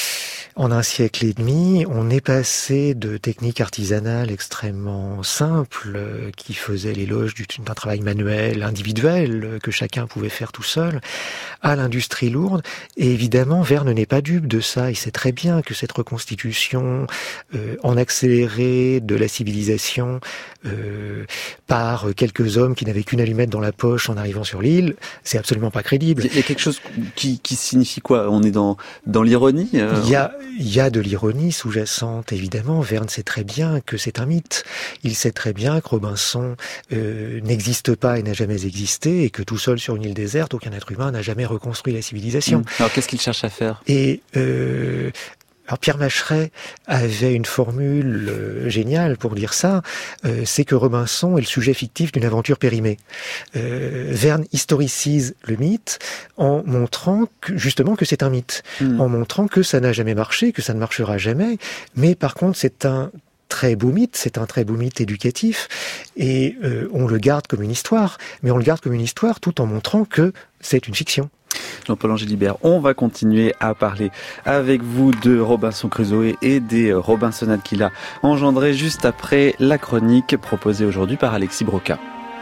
en un siècle et demi. On est passé de techniques artisanales extrêmement simples euh, qui faisaient l'éloge d'un travail manuel, individuel, euh, que chacun pouvait faire tout seul, à l'industrie lourde. Et évidemment, Verne n'est pas dupe de ça. Il sait très bien que cette reconstitution euh, en accéléré de la civilisation euh, par quelques hommes qui n'avaient qu'une allumette dans la poche en arrivant sur l'île, c'est absolument pas crédible. Il y a quelque chose qui, qui signifie quoi ? On est dans, dans l'ironie euh... Il y a, il y a de l'ironie sous-jacente, évidemment. Verne sait très bien que c'est un mythe. Il sait très bien que Robinson euh, n'existe pas et n'a jamais existé, et que tout seul sur une île déserte, aucun être humain n'a jamais reconstruit la civilisation. Mmh. Alors qu'est-ce qu'il cherche à faire ? Et euh, alors Pierre Macheret avait une formule euh, géniale pour dire ça, euh, c'est que Robinson est le sujet fictif d'une aventure périmée. Euh, Verne historicise le mythe en montrant que, justement que c'est un mythe, mmh. en montrant que ça n'a jamais marché, que ça ne marchera jamais, mais par contre c'est un très beau mythe, c'est un très beau mythe éducatif, et euh, on le garde comme une histoire, mais on le garde comme une histoire tout en montrant que c'est une fiction. Jean-Paul Angélibert, on va continuer à parler avec vous de Robinson Crusoe et des Robinsonades qu'il a engendrées juste après la chronique proposée aujourd'hui par Alexis Broca.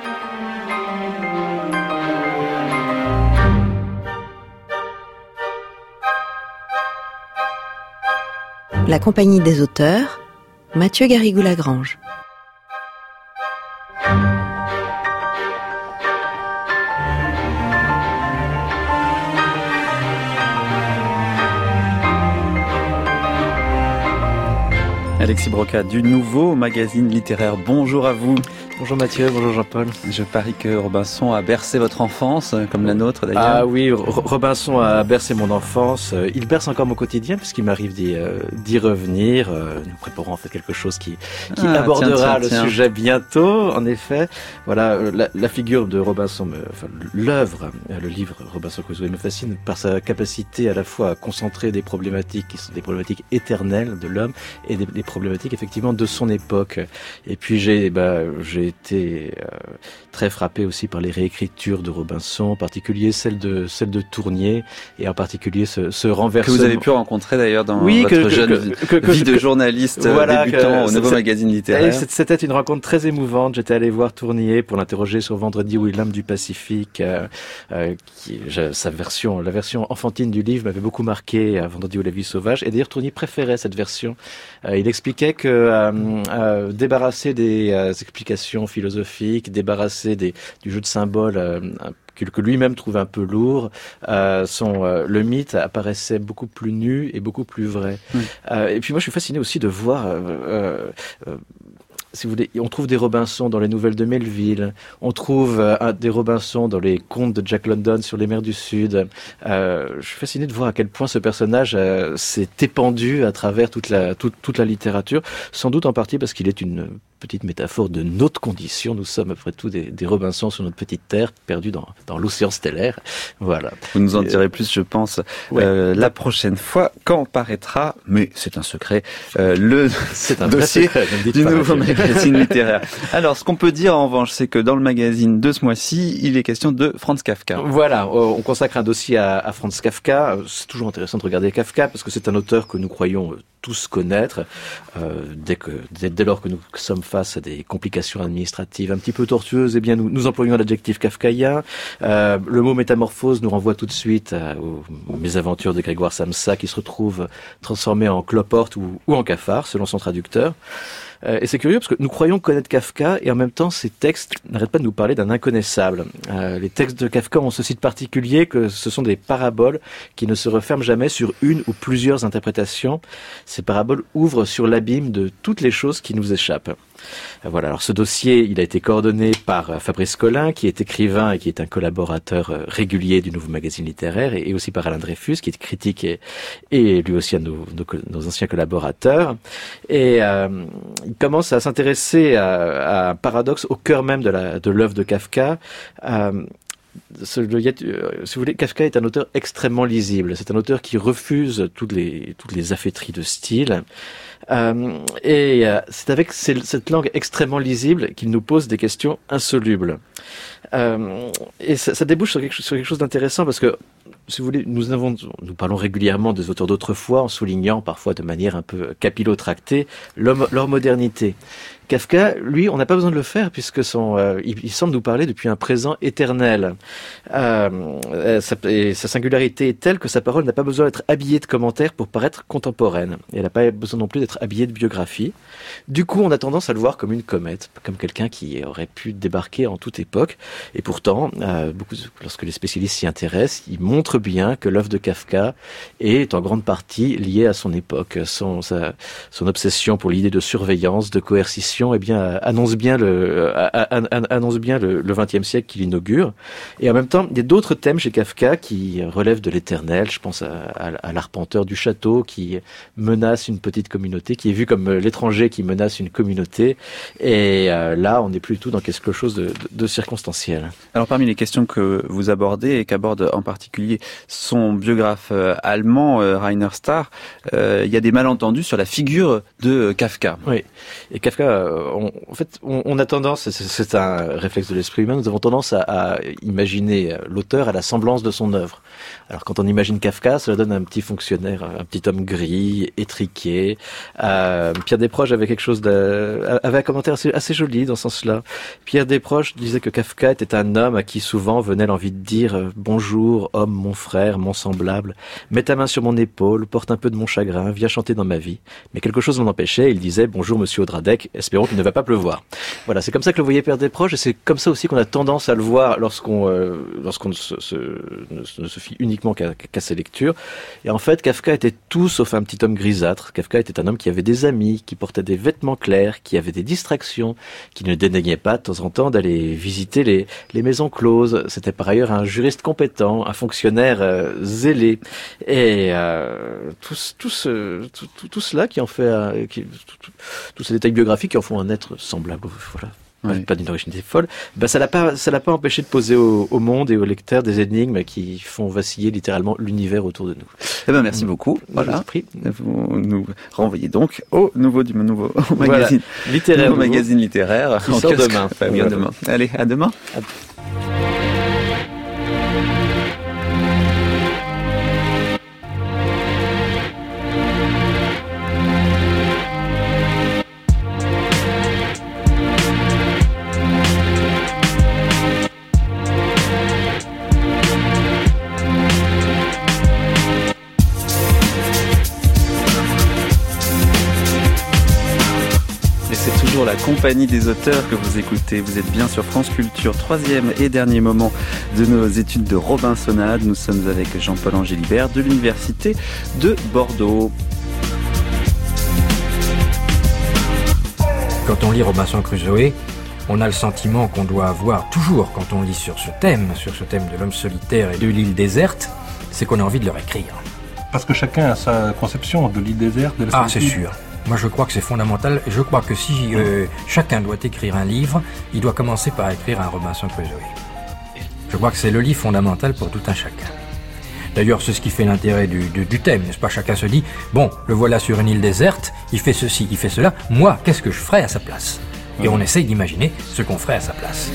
La compagnie des auteurs, Mathieu Garrigou-Lagrange. Alexis Broca du Nouveau Magazine Littéraire, bonjour à vous. Bonjour Mathieu, bonjour Jean-Paul. Je parie que Robinson a bercé votre enfance, comme la nôtre d'ailleurs. Ah oui, Robinson a bercé mon enfance. Il berce encore mon quotidien puisqu'il m'arrive d'y, euh, d'y revenir. Euh, nous préparons en fait quelque chose qui, qui ah, abordera tiens, tiens, le tiens. sujet bientôt, en effet. Voilà, la, la figure de Robinson, me, enfin l'œuvre, le livre Robinson Crusoe me fascine par sa capacité à la fois à concentrer des problématiques qui sont des problématiques éternelles de l'homme et des, des problématiques effectivement de son époque. Et puis j'ai, bah, j'ai été euh, très frappé aussi par les réécritures de Robinson, en particulier celle de celle de Tournier, et en particulier ce, ce renversement que vous avez pu rencontrer d'ailleurs dans oui, votre que, jeune que, que, que, vie que, de journaliste voilà, débutant que, au Nouveau Magazine Littéraire. C'était une rencontre très émouvante. J'étais allé voir Tournier pour l'interroger sur Vendredi William du Pacifique, euh, euh, qui, je, sa version, la version enfantine du livre m'avait beaucoup marqué. Euh, Vendredi ou la vie sauvage. Et d'ailleurs Tournier préférait cette version. Euh, il expliquait que euh, euh, débarrasser des euh, explications philosophiques, débarrasser des, du jeu de symboles euh, que lui-même trouvait un peu lourd, euh, son, euh, le mythe apparaissait beaucoup plus nu et beaucoup plus vrai. Mmh. Euh, et puis moi je suis fasciné aussi de voir euh, euh, euh, si vous voulez, on trouve des Robinson dans les nouvelles de Melville, on trouve euh, des Robinson dans les contes de Jack London sur les mers du Sud. Euh, je suis fasciné de voir à quel point ce personnage euh, s'est épandu à travers toute la, toute, toute la littérature, sans doute en partie parce qu'il est une petite métaphore de notre condition. Nous sommes après tout des, des Robinson sur notre petite terre, perdus dans, dans l'océan stellaire. Voilà. Vous nous en direz plus, je pense, ouais. euh, la prochaine fois, quand paraîtra, mais c'est un secret, euh, le c'est un dossier secret, du Nouveau Magazine Littéraire. Alors, ce qu'on peut dire en revanche, c'est que dans le magazine de ce mois-ci, il est question de Franz Kafka. Voilà, on consacre un dossier à, à Franz Kafka. C'est toujours intéressant de regarder Kafka parce que c'est un auteur que nous croyons tous connaître euh, dès que dès, dès lors que nous sommes face à des complications administratives un petit peu tortueuses, eh bien nous, nous employons l'adjectif kafkaïen. Euh, le mot métamorphose nous renvoie tout de suite à, aux, aux mésaventures de Grégoire Samsa qui se retrouve transformé en cloporte ou, ou en cafard selon son traducteur. Euh, et c'est curieux parce que nous croyons connaître Kafka et en même temps ces textes n'arrêtent pas de nous parler d'un inconnaissable. Euh, les textes de Kafka ont ceci de particulier que ce sont des paraboles qui ne se referment jamais sur une ou plusieurs interprétations. Ces paraboles ouvrent sur l'abîme de toutes les choses qui nous échappent. Voilà, alors ce dossier, il a été coordonné par Fabrice Collin, qui est écrivain et qui est un collaborateur régulier du Nouveau Magazine Littéraire, et aussi par Alain Dreyfus, qui est critique et, et lui aussi un de nos, nos, nos anciens collaborateurs. Et euh, il commence à s'intéresser à, à un paradoxe au cœur même de, la, de l'œuvre de Kafka. Euh, Ce, le, si vous voulez, Kafka est un auteur extrêmement lisible. C'est un auteur qui refuse toutes les toutes les affaîtries de style. Euh, et euh, c'est avec ces, cette langue extrêmement lisible qu'il nous pose des questions insolubles. Euh, et ça, ça débouche sur quelque, sur quelque chose d'intéressant parce que, si vous voulez, nous avons, nous parlons régulièrement des auteurs d'autrefois en soulignant parfois de manière un peu capillotractée leur, leur modernité. Kafka, lui, on n'a pas besoin de le faire puisque son, euh, il, il semble nous parler depuis un présent éternel. Euh, sa, et sa singularité est telle que sa parole n'a pas besoin d'être habillée de commentaires pour paraître contemporaine. Et elle n'a pas besoin non plus d'être habillée de biographie. Du coup, on a tendance à le voir comme une comète, comme quelqu'un qui aurait pu débarquer en toute époque. Et pourtant, euh, beaucoup, lorsque les spécialistes s'y intéressent, ils montrent bien que l'œuvre de Kafka est en grande partie liée à son époque. Son, sa, son obsession pour l'idée de surveillance, de coercition, eh bien, annonce bien le, annonce bien le, le vingtième siècle qu'il inaugure. Et en même temps, il y a d'autres thèmes chez Kafka qui relèvent de l'éternel. Je pense à, à, à l'arpenteur du château qui menace une petite communauté, qui est vu comme l'étranger qui menace une communauté. Et euh, là, on est plutôt dans quelque chose de, de, de circonstanciel. Alors, parmi les questions que vous abordez et qu'aborde en particulier son biographe euh, allemand, euh, Rainer Starr, euh, il y a des malentendus sur la figure de Kafka. Oui. Et Kafka, On, en fait, on, on a tendance, c'est, c'est un réflexe de l'esprit humain, nous avons tendance à, à imaginer l'auteur à la semblance de son œuvre. Alors quand on imagine Kafka, cela donne un petit fonctionnaire, un petit homme gris, étriqué. Euh, Pierre Desproges avait quelque chose de, avait un commentaire assez, assez joli dans ce sens-là. Pierre Desproges disait que Kafka était un homme à qui souvent venait l'envie de dire « Bonjour, homme, mon frère, mon semblable, mets ta main sur mon épaule, porte un peu de mon chagrin, viens chanter dans ma vie. » Mais quelque chose l'en empêchait, il disait « Bonjour, monsieur Audradec, espérons espérons qu'il ne va pas pleuvoir. Voilà, c'est comme ça que le voyait perdre des proches, et c'est comme ça aussi qu'on a tendance à le voir lorsqu'on euh, lorsqu'on ne se, se, ne, ne se fie uniquement qu'à, qu'à ses lectures. Et en fait, Kafka était tout sauf un petit homme grisâtre. Kafka était un homme qui avait des amis, qui portait des vêtements clairs, qui avait des distractions, qui ne dédaignait pas de temps en temps d'aller visiter les, les maisons closes. C'était par ailleurs un juriste compétent, un fonctionnaire euh, zélé. Et euh, tout, tout, ce, tout, tout, tout cela qui en fait... Euh, qui, tout, tout, tous ces détails biographiques qui en font un être semblable, voilà. Oui. Pas d'une originalité folle, ben ça l'a pas, ça l'a pas empêché de poser au, au monde et aux lecteurs des énigmes qui font vaciller littéralement l'univers autour de nous. Eh ben merci beaucoup. Voilà. Vous nous renvoyez donc au nouveau du nouveau au magazine voilà. littéraire, nouveau magazine littéraire qui sort demain. Enfin, voilà. demain. Allez, à demain. À... La compagnie des auteurs que vous écoutez. Vous êtes bien sur France Culture, troisième et dernier moment de nos études de Robinsonade. Nous sommes avec Jean-Paul Angélibert de l'Université de Bordeaux. Quand on lit Robinson Crusoe, on a le sentiment qu'on doit avoir toujours, quand on lit sur ce thème, sur ce thème de l'homme solitaire et de l'île déserte, c'est qu'on a envie de le réécrire. Parce que chacun a sa conception de l'île déserte, de la solitude. Ah, c'est sûr. Moi, je crois que c'est fondamental. Et je crois que si euh, chacun doit écrire un livre, il doit commencer par écrire un Robinson Crusoe. Je crois que c'est le livre fondamental pour tout un chacun. D'ailleurs, c'est ce qui fait l'intérêt du, du, du thème, n'est-ce pas? Chacun se dit, bon, le voilà sur une île déserte, il fait ceci, il fait cela, moi, qu'est-ce que je ferais à sa place? Et on essaye d'imaginer ce qu'on ferait à sa place.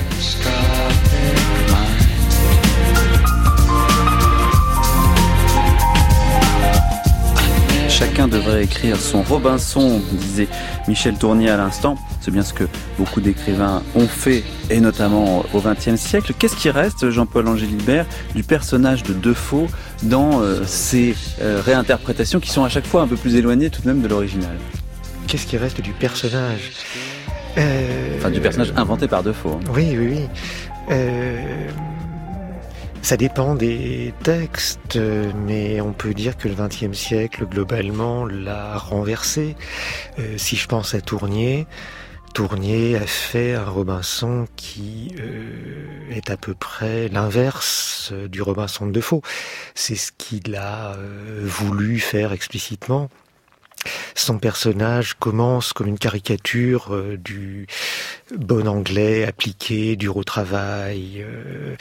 Chacun devrait écrire son Robinson, disait Michel Tournier à l'instant. C'est bien ce que beaucoup d'écrivains ont fait, et notamment au vingtième siècle. Qu'est-ce qui reste, Jean-Paul Angélibert, du personnage de Defoe dans euh, ces euh, réinterprétations qui sont à chaque fois un peu plus éloignées tout de même de l'original? Qu'est-ce qui reste du personnage euh... Enfin, du personnage inventé par Defoe. Hein. Oui, oui, oui. Euh... Ça dépend des textes, mais on peut dire que le vingtième siècle, globalement, l'a renversé. Euh, si je pense à Tournier, Tournier a fait un Robinson qui euh, est à peu près l'inverse du Robinson de Defoe. C'est ce qu'il a euh, voulu faire explicitement. Son personnage commence comme une caricature euh, du bon anglais appliqué, dur au travail, euh,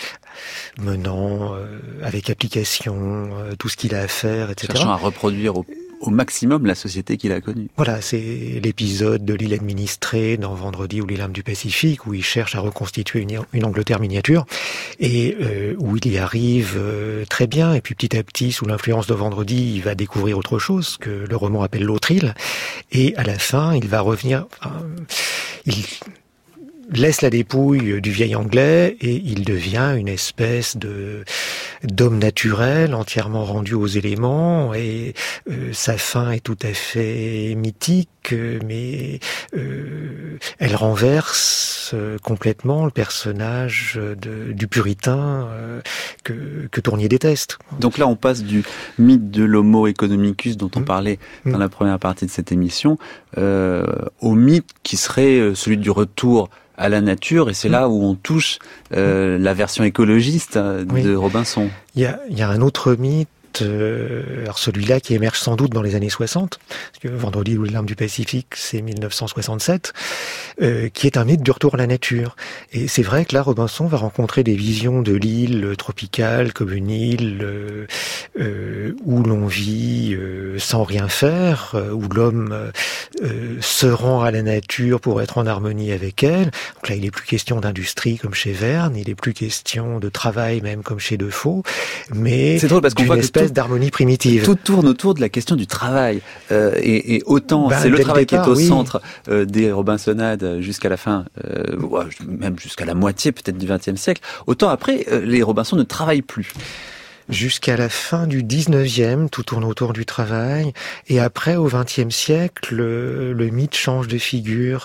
menant euh, avec application euh, tout ce qu'il a à faire, et cetera. Cherchant à reproduire au, au maximum la société qu'il a connue. Voilà, c'est l'épisode de l'île administrée dans Vendredi ou les lames du Pacifique, où il cherche à reconstituer une, une Angleterre miniature, et euh, où il y arrive euh, très bien, et puis petit à petit, sous l'influence de Vendredi, il va découvrir autre chose, que le roman appelle l'autre île, et à la fin, il va revenir... Enfin, il laisse la dépouille du vieil anglais et il devient une espèce de d'homme naturel entièrement rendu aux éléments, et euh, sa fin est tout à fait mythique, mais euh, elle renverse euh, complètement le personnage de, du puritain euh, que, que Tournier déteste. Donc là on passe du mythe de l'homo economicus dont on mmh. parlait dans mmh. la première partie de cette émission euh, au mythe qui serait celui du retour à la nature, et c'est là où on touche euh, la version écologiste de oui. Robinson. Il y a, il y a un autre mythe, euh, alors celui-là qui émerge sans doute dans les années soixante, parce que Vendredi ou les larmes du Pacifique, c'est mille neuf cent soixante-sept, euh, qui est un mythe du retour à la nature. Et c'est vrai que là, Robinson va rencontrer des visions de l'île tropicale comme une île euh, euh, où l'on vit euh, sans rien faire, euh, où l'homme euh, se rend à la nature pour être en harmonie avec elle. Donc là, il n'est plus question d'industrie comme chez Verne, il n'est plus question de travail même comme chez Defoe, mais c'est drôle parce qu'on voit que espèce d'harmonie primitive. Tout tourne autour de la question du travail. Euh, et, et autant, bah, c'est le travail départ, qui est au oui. centre euh, des Robinsonades jusqu'à la fin, euh, même jusqu'à la moitié peut-être du vingtième siècle, autant après, euh, les Robinson ne travaillent plus. Jusqu'à la fin du dix-neuvième, tout tourne autour du travail. Et après, au vingtième siècle, le, le mythe change de figure.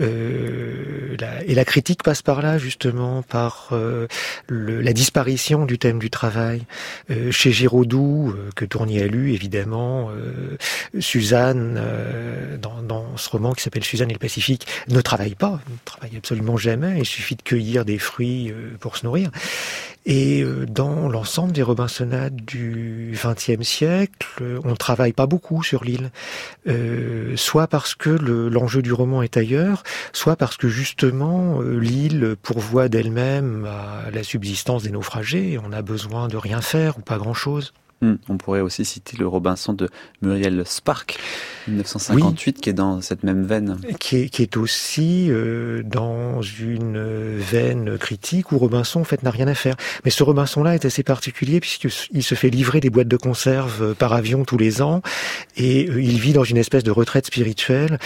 Euh, la, et la critique passe par là, justement, par euh, le, la disparition du thème du travail. Euh, chez Giraudoux, euh, que Tournier a lu, évidemment, euh, Suzanne, euh, dans, dans ce roman qui s'appelle Suzanne et le Pacifique, ne travaille pas, ne travaille absolument jamais. Il suffit de cueillir des fruits euh, pour se nourrir. Et euh, dans l'ensemble des Robinsonades du vingtième siècle, on ne travaille pas beaucoup sur l'île, euh, soit parce que le, l'enjeu du roman est ailleurs, soit parce que justement euh, l'île pourvoit d'elle-même à la subsistance des naufragés, et on a besoin de rien faire ou pas grand-chose. Hum, on pourrait aussi citer le Robinson de Muriel Spark, dix-neuf cent cinquante-huit, oui, qui est dans cette même veine. Qui est, qui est aussi euh, dans une veine critique où Robinson, en fait, n'a rien à faire. Mais ce Robinson-là est assez particulier puisqu'il se fait livrer des boîtes de conserve par avion tous les ans et euh, il vit dans une espèce de retraite spirituelle.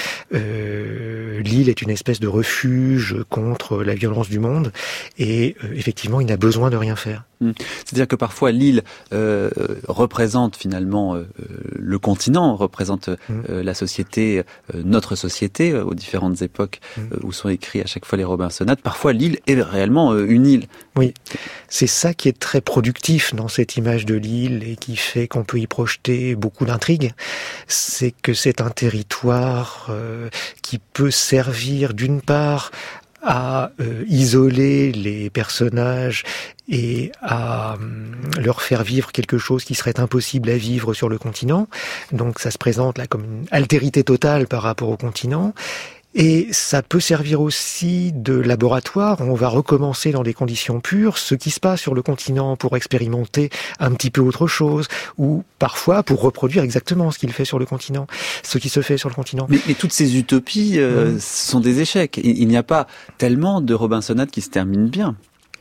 Euh, l'île est une espèce de refuge contre la violence du monde et euh, effectivement, il n'a besoin de rien faire. C'est-à-dire que parfois l'île euh, représente finalement euh, le continent, représente euh, la société, euh, notre société euh, aux différentes époques euh, où sont écrits à chaque fois les Robinsonades. Parfois l'île est réellement euh, une île. Oui, c'est ça qui est très productif dans cette image de l'île et qui fait qu'on peut y projeter beaucoup d'intrigues. C'est que c'est un territoire euh, qui peut servir d'une part à euh, isoler les personnages et à euh, leur faire vivre quelque chose qui serait impossible à vivre sur le continent. Donc ça se présente là comme une altérité totale par rapport au continent. Et ça peut servir aussi de laboratoire. On va recommencer dans des conditions pures ce qui se passe sur le continent pour expérimenter un petit peu autre chose, ou parfois pour reproduire exactement ce qu'il fait sur le continent, ce qui se fait sur le continent. Mais, mais toutes ces utopies euh, mmh. sont des échecs. Il, il n'y a pas tellement de Robinsonades qui se terminent bien.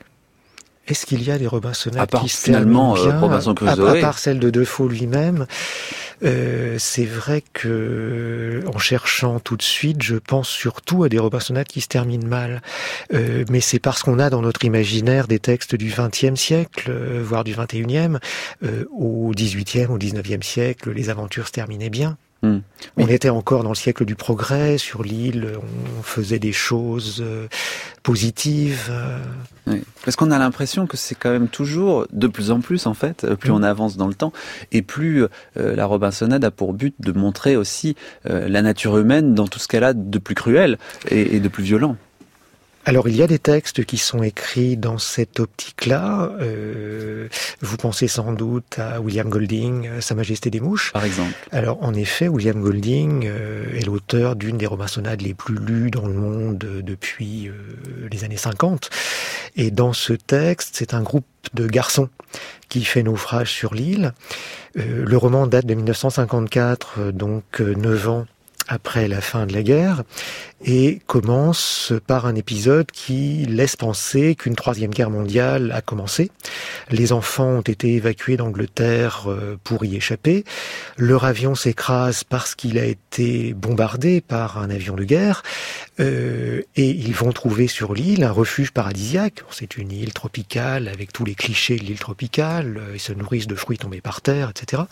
Est-ce qu'il y a des Robinsonades à part, qui se terminent bien, euh, Robinson Crusoe, à, à part celle de Defoe lui-même? Euh, c'est vrai que, en cherchant tout de suite, je pense surtout à des Robinsonades qui se terminent mal. Euh, mais c'est parce qu'on a dans notre imaginaire des textes du vingtième siècle, euh, voire du vingt et unième. Euh, au dix-huitième, au dix-neuvième siècle, les aventures se terminaient bien. Mmh. On oui. était encore dans le siècle du progrès, sur l'île, on faisait des choses euh, positives. Euh... Oui. Parce qu'on a l'impression que c'est quand même toujours, de plus en plus en fait, plus mmh. on avance dans le temps, et plus euh, la Robinsonade a pour but de montrer aussi euh, la nature humaine dans tout ce qu'elle a de plus cruel et, et de plus violent. Alors, il y a des textes qui sont écrits dans cette optique-là. Euh, vous pensez sans doute à William Golding, Sa Majesté des Mouches. Par exemple. Alors, en effet, William Golding euh, est l'auteur d'une des Robinsonades les plus lues dans le monde euh, depuis euh, les années cinquante. Et dans ce texte, c'est un groupe de garçons qui fait naufrage sur l'île. Euh, le roman date de dix-neuf cent cinquante-quatre, donc euh, neuf ans après la fin de la guerre, et commence par un épisode qui laisse penser qu'une troisième guerre mondiale a commencé. Les enfants ont été évacués d'Angleterre pour y échapper. Leur avion s'écrase parce qu'il a été bombardé par un avion de guerre, euh, et ils vont trouver sur l'île un refuge paradisiaque. C'est une île tropicale avec tous les clichés de l'île tropicale. Ils se nourrissent de fruits tombés par terre, et cetera.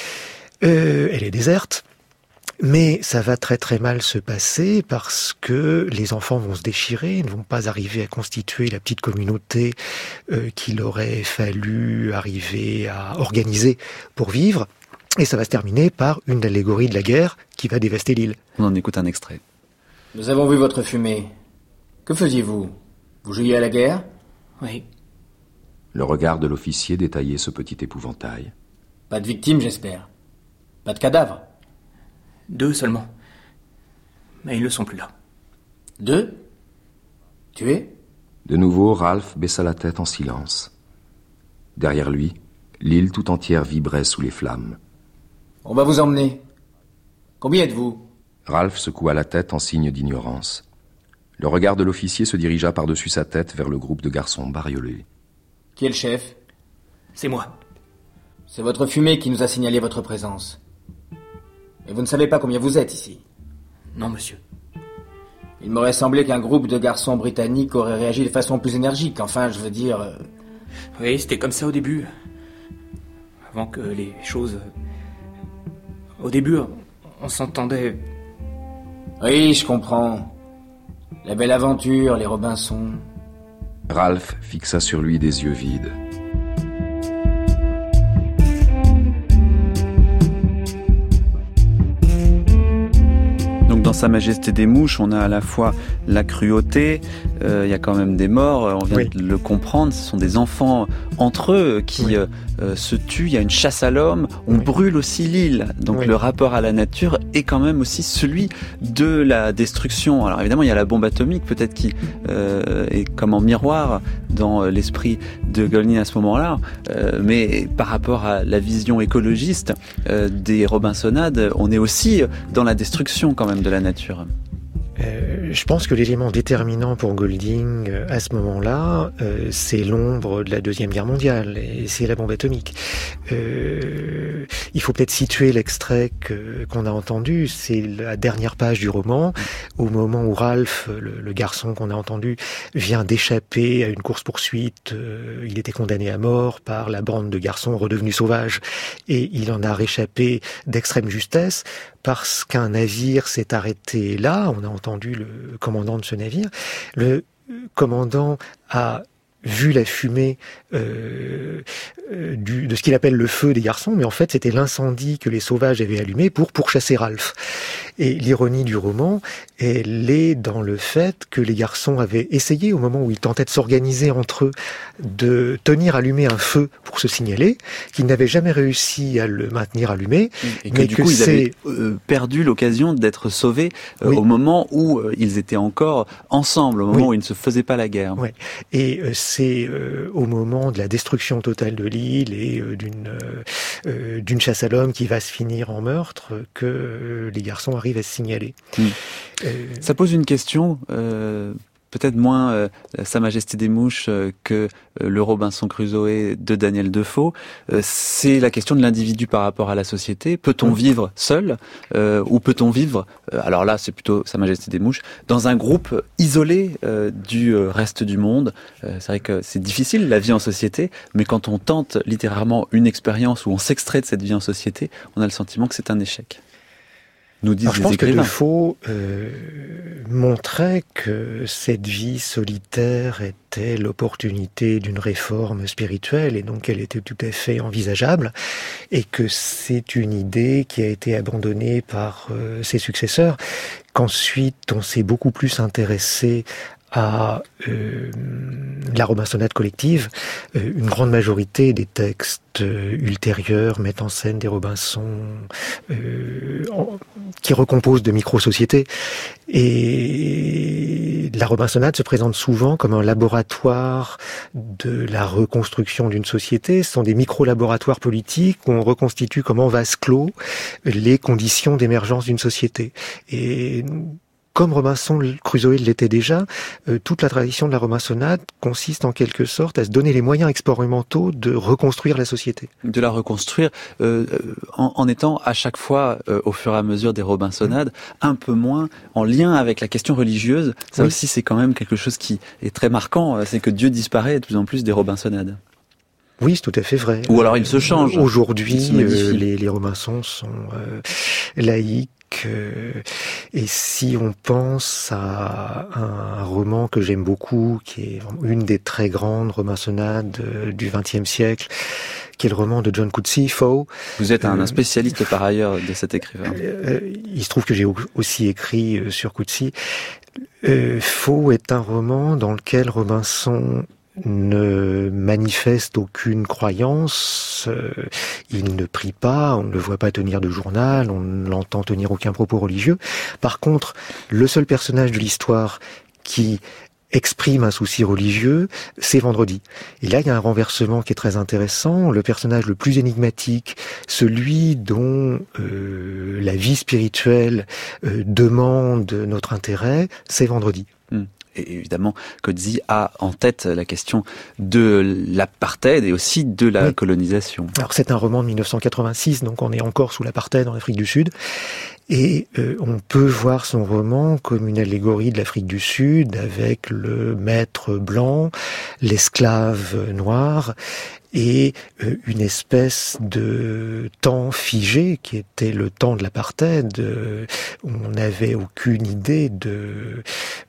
Euh, elle est déserte. Mais ça va très très mal se passer parce que les enfants vont se déchirer, ne vont pas arriver à constituer la petite communauté euh, qu'il aurait fallu arriver à organiser pour vivre. Et ça va se terminer par une allégorie de la guerre qui va dévaster l'île. On en écoute un extrait. Nous avons vu votre fumée. Que faisiez-vous? Vous jouiez à la guerre? Oui. Le regard de l'officier détaillait ce petit épouvantail. Pas de victimes, j'espère. Pas de cadavres? Deux seulement. Mais ils ne sont plus là. Deux? Tués? De nouveau, Ralph baissa la tête en silence. Derrière lui, l'île tout entière vibrait sous les flammes. On va vous emmener. Combien êtes-vous? Ralph secoua la tête en signe d'ignorance. Le regard de l'officier se dirigea par-dessus sa tête vers le groupe de garçons bariolés. Qui est le chef? C'est moi. C'est votre fumée qui nous a signalé votre présence. Et vous ne savez pas combien vous êtes ici? Non, monsieur. Il m'aurait semblé qu'un groupe de garçons britanniques aurait réagi de façon plus énergique. Enfin, je veux dire... Euh... Oui, c'était comme ça au début. avant que les choses... Au début, on s'entendait... Oui, je comprends. La belle aventure, les Robinson... Ralph fixa sur lui des yeux vides. Donc dans Sa Majesté des Mouches, on a à la fois la cruauté, euh, il y a quand même des morts, on vient oui. de le comprendre, ce sont des enfants entre eux qui oui. euh, se tuent, il y a une chasse à l'homme, on oui. brûle aussi l'île. Donc oui. le rapport à la nature est quand même aussi celui de la destruction. Alors évidemment, il y a la bombe atomique, peut-être qui euh, est comme en miroir dans l'esprit de Golding à ce moment-là, euh, mais par rapport à la vision écologiste euh, des Robinsonades, on est aussi dans la destruction quand même de la nature. Euh, je pense que l'élément déterminant pour Golding euh, à ce moment-là, euh, c'est l'ombre de la Deuxième Guerre mondiale et c'est la bombe atomique. Euh, il faut peut-être situer l'extrait que, qu'on a entendu, c'est la dernière page du roman, au moment où Ralph, le, le garçon qu'on a entendu, vient d'échapper à une course-poursuite. Euh, il était condamné à mort par la bande de garçons redevenus sauvages et il en a réchappé d'extrême justesse parce qu'un navire s'est arrêté là. On a entendu le commandant de ce navire. Le commandant a vu la fumée euh, euh, du, de ce qu'il appelle le feu des garçons, mais en fait c'était l'incendie que les sauvages avaient allumé pour pourchasser Ralph. Et l'ironie du roman, elle est dans le fait que les garçons avaient essayé, au moment où ils tentaient de s'organiser entre eux, de tenir allumé un feu pour se signaler, qu'ils n'avaient jamais réussi à le maintenir allumé. Et que mais du que coup ils avaient euh, perdu l'occasion d'être sauvés euh, oui. au moment où euh, ils étaient encore ensemble, au moment oui. où ils ne se faisaient pas la guerre. Oui. Et euh, c'est euh, au moment de la destruction totale de l'île et euh, d'une euh, d'une chasse à l'homme qui va se finir en meurtre que euh, les garçons arrivent à se signaler. Mmh. Euh... Ça pose une question, euh, peut-être moins euh, Sa Majesté des Mouches euh, que euh, le Robinson Crusoe de Daniel Defoe. Euh, c'est la question de l'individu par rapport à la société. Peut-on mmh. vivre seul euh, ou peut-on vivre, euh, alors là c'est plutôt Sa Majesté des Mouches, dans un groupe isolé euh, du euh, reste du monde. Euh, c'est vrai que c'est difficile la vie en société, mais quand on tente littéralement une expérience où on s'extrait de cette vie en société, on a le sentiment que c'est un échec. Nous disent Alors, je pense écrivains. que Defoe euh, montrait que cette vie solitaire était l'opportunité d'une réforme spirituelle et donc elle était tout à fait envisageable et que c'est une idée qui a été abandonnée par euh, ses successeurs, qu'ensuite on s'est beaucoup plus intéressé à euh, la robinsonnade collective. Euh, une grande majorité des textes euh, ultérieurs mettent en scène des Robinsons euh, en, qui recomposent de micro-sociétés. Et la robinsonnade se présente souvent comme un laboratoire de la reconstruction d'une société. Ce sont des micro-laboratoires politiques où on reconstitue comme en vase clos les conditions d'émergence d'une société. Et comme Robinson Crusoe l'était déjà, euh, toute la tradition de la robinsonnade consiste en quelque sorte à se donner les moyens expérimentaux de reconstruire la société. De la reconstruire euh, en, en étant à chaque fois, euh, au fur et à mesure des robinsonnades, mmh. un peu moins en lien avec la question religieuse. Ça oui. aussi, c'est quand même quelque chose qui est très marquant, c'est que Dieu disparaît de plus en plus des robinsonnades. Oui, c'est tout à fait vrai. Ou alors il se change. Aujourd'hui, euh, les, les Robinsons sont euh, laïcs. Euh, et si on pense à un roman que j'aime beaucoup, qui est une des très grandes robinsonnades euh, du vingtième siècle, qui est le roman de John Coetzee, Foe. Vous êtes un euh, spécialiste par ailleurs de cet écrivain. Euh, il se trouve que j'ai aussi écrit euh, sur Coetzee. Euh, Foe est un roman dans lequel Robinson ne manifeste aucune croyance, euh, il ne prie pas, on ne le voit pas tenir de journal, on ne l'entend tenir aucun propos religieux. Par contre, le seul personnage de l'histoire qui exprime un souci religieux, c'est Vendredi. Et là, il y a un renversement qui est très intéressant. Le personnage le plus énigmatique, celui dont euh, la vie spirituelle euh, demande notre intérêt, c'est Vendredi. Mmh. Et évidemment, Coetzee a en tête la question de l'apartheid et aussi de la oui. colonisation. Alors c'est un roman de mille neuf cent quatre-vingt-six, donc on est encore sous l'apartheid en Afrique du Sud. Et euh, on peut voir son roman comme une allégorie de l'Afrique du Sud, avec le maître blanc, l'esclave noir, et euh, une espèce de temps figé qui était le temps de l'apartheid. Euh, on n'avait aucune idée de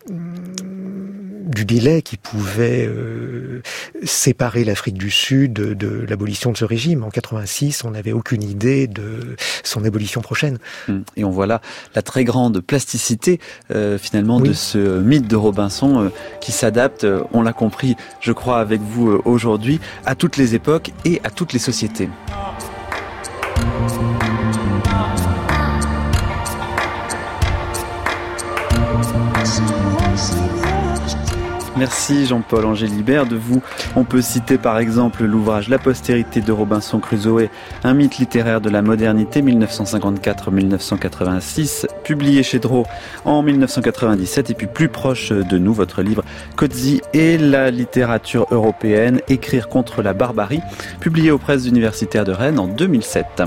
du délai qui pouvait euh, séparer l'Afrique du Sud de, de l'abolition de ce régime. En quatre-vingt-six, on n'avait aucune idée de son abolition prochaine. Et on voit là la très grande plasticité euh, finalement oui. de ce mythe de Robinson euh, qui s'adapte, euh, on l'a compris, je crois, avec vous euh, aujourd'hui, à toutes les époques et à toutes les sociétés. Merci Jean-Paul Angélibert. De vous, on peut citer par exemple l'ouvrage La postérité de Robinson Crusoe, un mythe littéraire de la modernité dix-neuf cent cinquante-quatre à dix-neuf cent quatre-vingt-six, publié chez Drault en dix-neuf cent quatre-vingt-dix-sept, et puis plus proche de nous, votre livre Coetzee et la littérature européenne, écrire contre la barbarie, publié aux presses universitaires de Rennes en deux mille sept.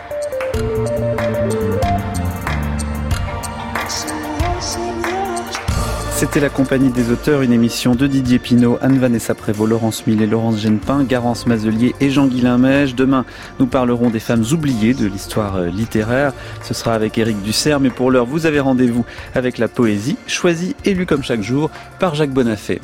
C'était La Compagnie des auteurs, une émission de Didier Pinault, Anne-Vanessa Prévost, Laurence Millet, Laurence Genepin, Garance Mazelier et Jean-Guilain Mèche. Demain, nous parlerons des femmes oubliées de l'histoire littéraire. Ce sera avec Éric Dussert, mais pour l'heure, vous avez rendez-vous avec la poésie, choisie et lue comme chaque jour par Jacques Bonafé.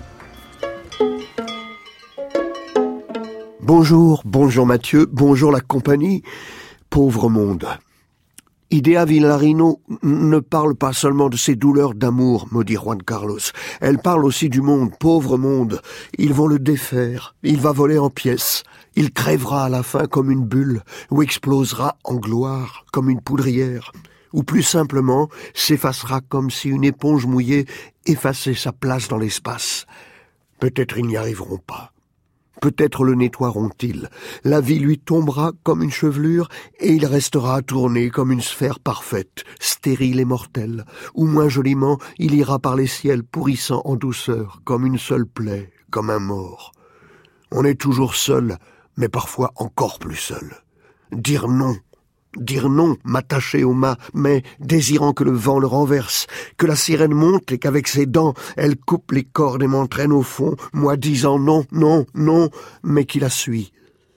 Bonjour, bonjour Mathieu, bonjour la compagnie. Pauvre monde. Idea Villarino ne parle pas seulement de ses douleurs d'amour, maudit Juan Carlos. Elle parle aussi du monde, pauvre monde. Ils vont le défaire, il va voler en pièces. Il crèvera à la fin comme une bulle, ou explosera en gloire comme une poudrière. Ou plus simplement, s'effacera comme si une éponge mouillée effaçait sa place dans l'espace. Peut-être ils n'y arriveront pas. Peut-être le nettoieront-ils. La vie lui tombera comme une chevelure et il restera à tourner comme une sphère parfaite, stérile et mortelle. Ou moins joliment, il ira par les ciels pourrissant en douceur, comme une seule plaie, comme un mort. On est toujours seul, mais parfois encore plus seul. Dire non. Dire non, m'attacher au mât, mais désirant que le vent le renverse, que la sirène monte et qu'avec ses dents, elle coupe les cordes et m'entraîne au fond, moi disant non, non, non, mais qui la suit.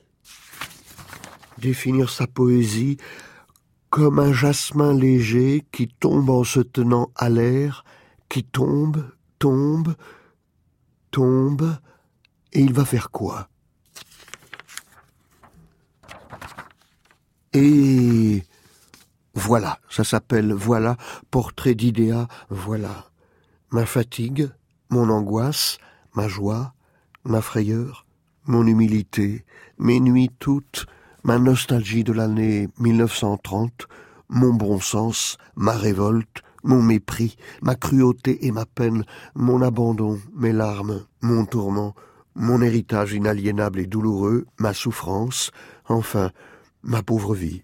Définir sa poésie comme un jasmin léger qui tombe en se tenant à l'air, qui tombe, tombe, tombe, et il va faire quoi ? Et voilà, ça s'appelle voilà, portrait d'Idea, voilà. Ma fatigue, mon angoisse, ma joie, ma frayeur, mon humilité, mes nuits toutes, ma nostalgie de l'année dix-neuf cent trente, mon bon sens, ma révolte, mon mépris, ma cruauté et ma peine, mon abandon, mes larmes, mon tourment, mon héritage inaliénable et douloureux, ma souffrance, enfin, ma pauvre vie.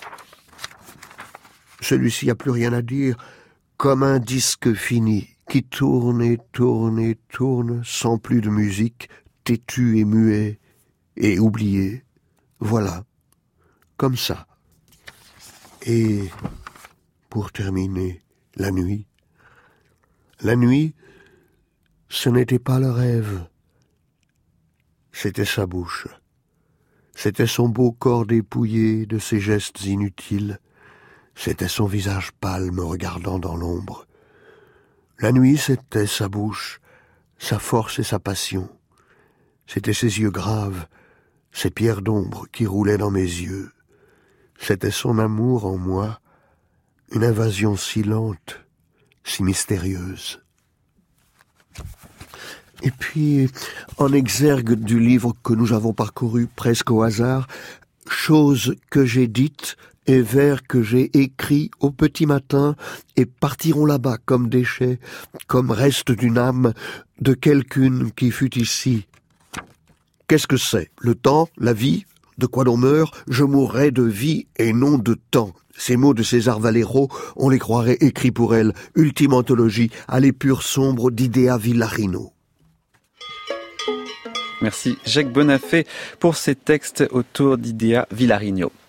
Celui-ci n'a plus rien à dire, comme un disque fini, qui tourne et tourne et tourne, sans plus de musique, têtu et muet, et oublié. Voilà, comme ça. Et, pour terminer, la nuit. La nuit, ce n'était pas le rêve, c'était sa bouche. C'était son beau corps dépouillé de ses gestes inutiles. C'était son visage pâle me regardant dans l'ombre. La nuit, c'était sa bouche, sa force et sa passion. C'étaient ses yeux graves, ces pierres d'ombre qui roulaient dans mes yeux. C'était son amour en moi, une invasion si lente, si mystérieuse. Et puis, en exergue du livre que nous avons parcouru presque au hasard, choses que j'ai dites et vers que j'ai écrits au petit matin et partiront là-bas comme déchets, comme reste d'une âme de quelqu'une qui fut ici. Qu'est-ce que c'est ? Le temps ? La vie ? De quoi l'on meurt ? Je mourrai de vie et non de temps. Ces mots de César Valero, on les croirait écrits pour elle. Ultime anthologie à l'épure sombre d'Idea Villarino. Merci Jacques Bonafé pour ces textes autour d'Idea Villarino.